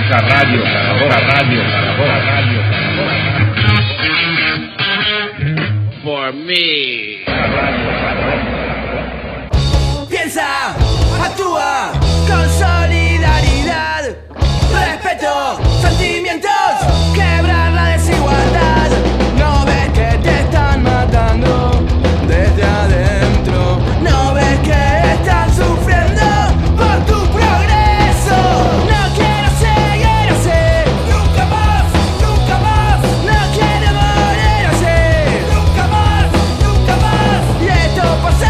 Zaragoza Radio, Zaragoza Radio, Zaragoza Radio, Zaragoza Radio. For me. Piensa, actúa con solidaridad, respeto, sentimientos, quebrar la desigualdad. No ves que te están matando desde adentro, no ves que están sufriendo por tu progreso. No quiero seguir así, nunca más, nunca más. No quiero morir así, nunca más, nunca más. Y esto pasa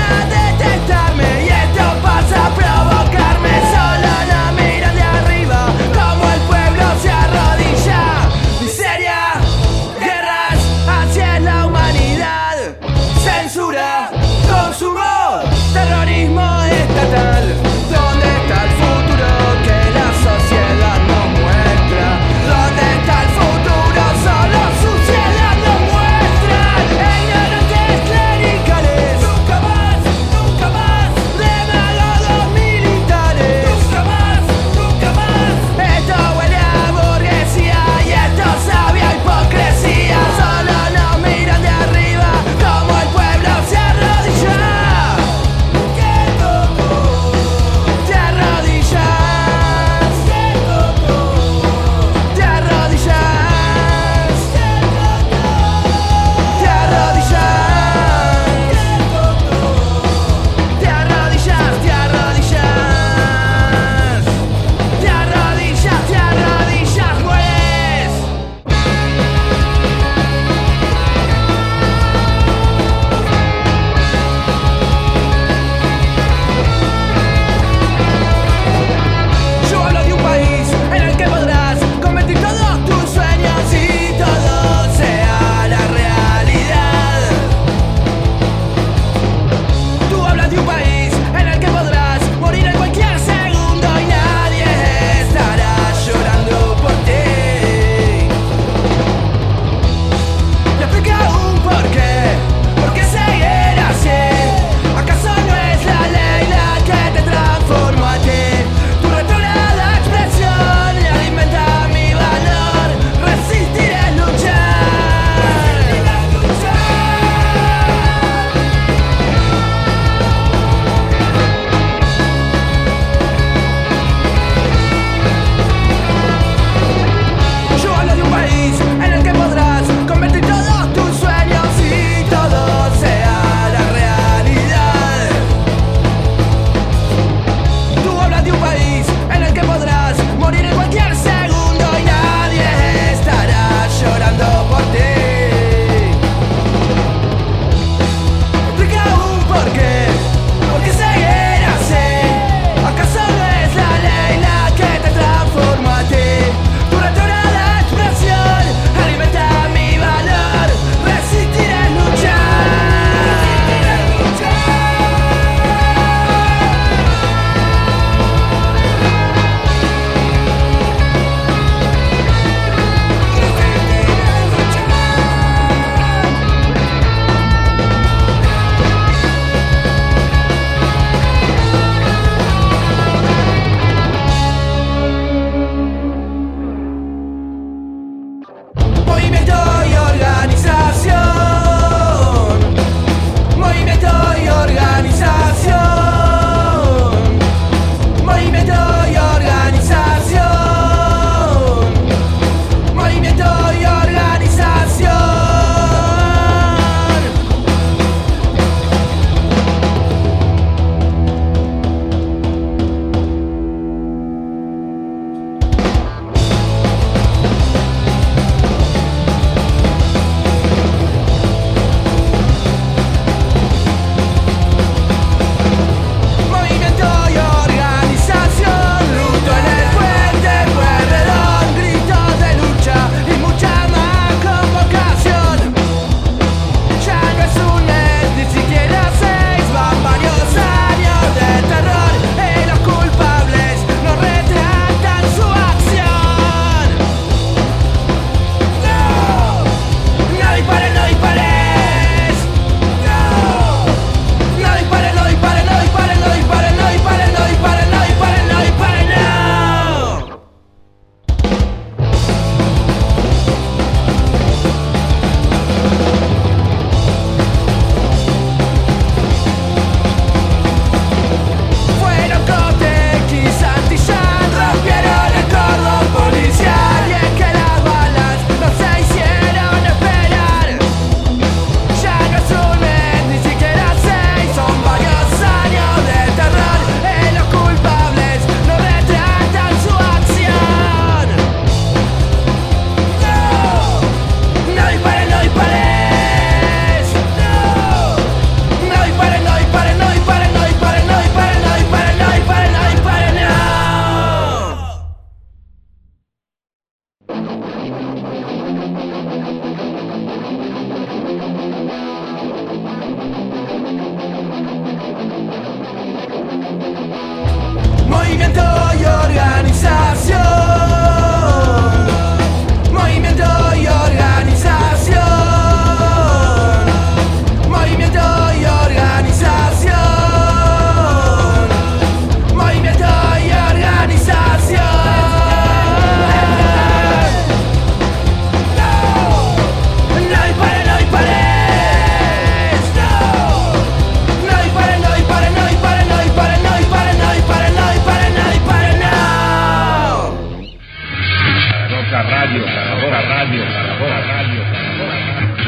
Radio, Zaragoza Radio, Zaragoza Radio, Zaragoza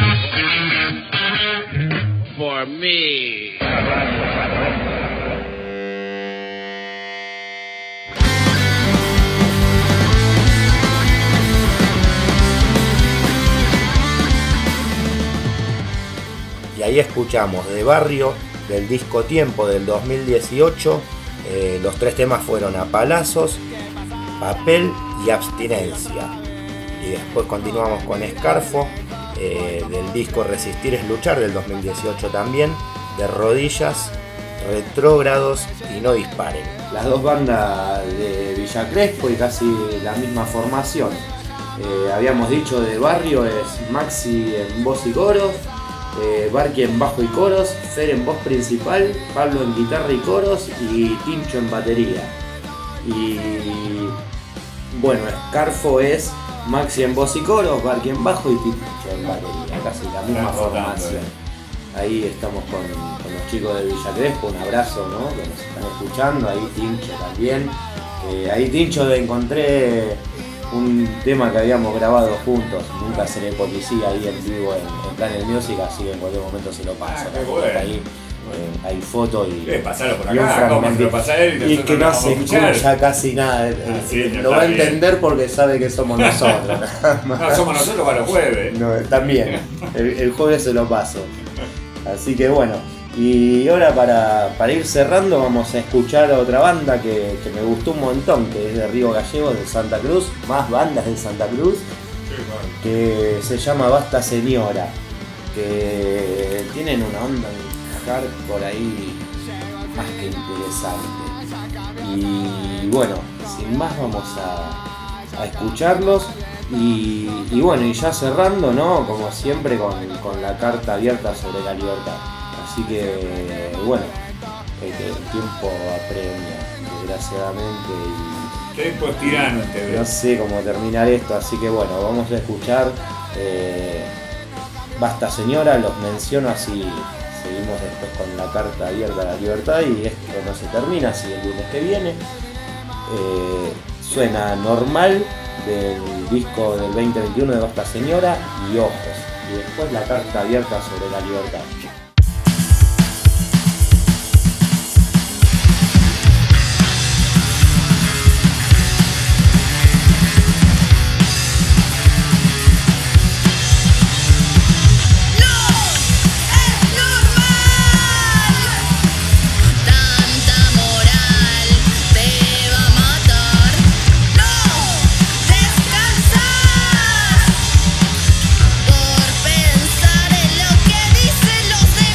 Radio. For me. Y ahí escuchamos de Barrio, del disco Tiempo del 2018. Los 3 temas fueron A Palazos, Papel y Abstinencia. Y después continuamos con Escarfo, del disco Resistir es Luchar del 2018 también, de Rodillas, Retrógrados y No Disparen. Las dos bandas de Villa Crespo y casi la misma formación. Habíamos dicho de Barrio es Maxi en voz y coros, Barqui en bajo y coros, Fer en voz principal, Pablo en guitarra y coros y Tincho en batería. Y bueno, Escarfo es Maxi en voz y coros, Barqui en bajo y Tincho en batería, casi la misma formación. Ahí estamos con los chicos de Villa Crespo, un abrazo, ¿no? Que nos están escuchando, ahí Tincho también. Ahí Tincho encontré un tema que habíamos grabado juntos, Nunca Seré Policía, ahí en vivo en Planet Music, así que en cualquier momento se lo paso. Bueno. Ahí hay foto y pasarlo por y un acá, ¿cómo se fragmento. lo pasa él? Y que no se escucha casi nada. Sí, lo va a entender porque sabe que somos nosotros. No, somos nosotros para los jueves. No, también, el jueves se lo paso. Así que bueno, y ahora para ir cerrando vamos a escuchar a otra banda que me gustó un montón, que es de Río Gallegos, de Santa Cruz, más bandas de Santa Cruz, que se llama Basta Señora, que tienen una onda hardcore ahí más que interesante. Y bueno, sin más vamos a escucharlos. Y bueno, y ya cerrando, ¿no? Como siempre con la carta abierta sobre la libertad. Así que bueno, el tiempo apremia, desgraciadamente. Tiempo es tirano, no sé cómo terminar esto, así que bueno, vamos a escuchar Basta Señora, los menciono así. Seguimos después con la carta abierta a la libertad y esto no se termina, así el lunes que viene. Suena Normal del disco del 2021 de Basta Señora y Ojos. Y después la carta abierta sobre la libertad. Pensar en lo que dicen los demás.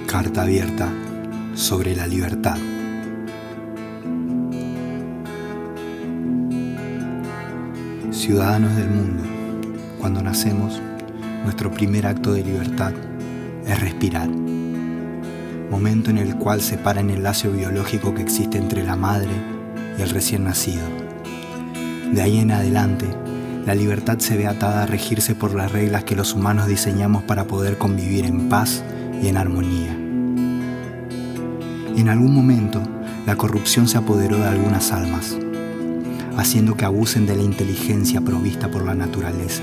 Carta abierta sobre la libertad. Ciudadanos del mundo, cuando nacemos, nuestro primer acto de libertad es respirar. Momento en el cual se para en el lazo biológico que existe entre la madre y el recién nacido. De ahí en adelante, la libertad se ve atada a regirse por las reglas que los humanos diseñamos para poder convivir en paz y en armonía. En algún momento, la corrupción se apoderó de algunas almas, haciendo que abusen de la inteligencia provista por la naturaleza.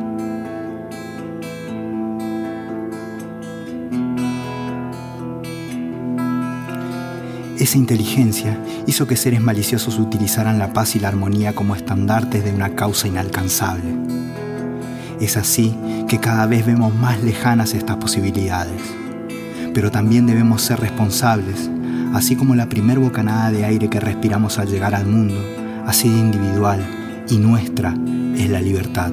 Esa inteligencia hizo que seres maliciosos utilizaran la paz y la armonía como estandartes de una causa inalcanzable. Es así que cada vez vemos más lejanas estas posibilidades. Pero también debemos ser responsables, así como la primer bocanada de aire que respiramos al llegar al mundo ha sido individual y nuestra es la libertad.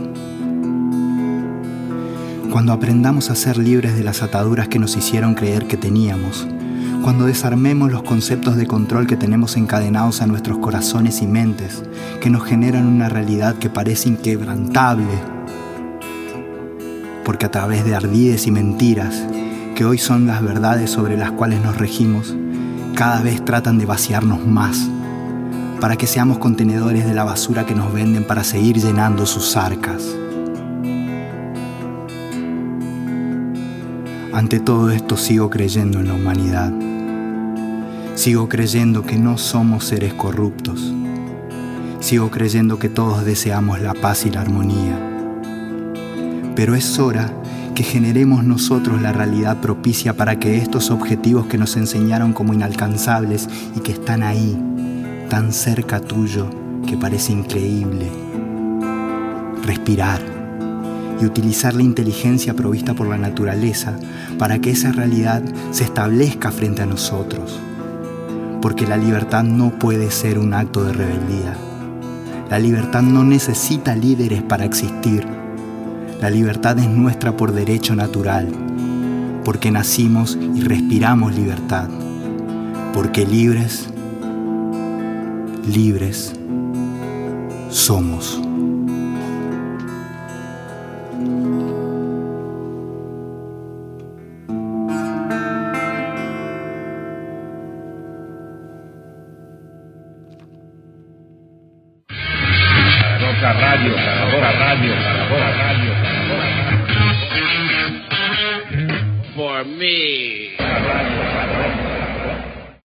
Cuando aprendamos a ser libres de las ataduras que nos hicieron creer que teníamos, cuando desarmemos los conceptos de control que tenemos encadenados a nuestros corazones y mentes, que nos generan una realidad que parece inquebrantable, porque a través de ardides y mentiras, que hoy son las verdades sobre las cuales nos regimos, cada vez tratan de vaciarnos más, para que seamos contenedores de la basura que nos venden para seguir llenando sus arcas. Ante todo esto sigo creyendo en la humanidad. Sigo creyendo que no somos seres corruptos. Sigo creyendo que todos deseamos la paz y la armonía. Pero es hora que generemos nosotros la realidad propicia para que estos objetivos que nos enseñaron como inalcanzables y que están ahí, tan cerca tuyo que parece increíble, respirar y utilizar la inteligencia provista por la naturaleza para que esa realidad se establezca frente a nosotros. Porque la libertad no puede ser un acto de rebeldía. La libertad no necesita líderes para existir. La libertad es nuestra por derecho natural, porque nacimos y respiramos libertad. Porque libres somos. For me.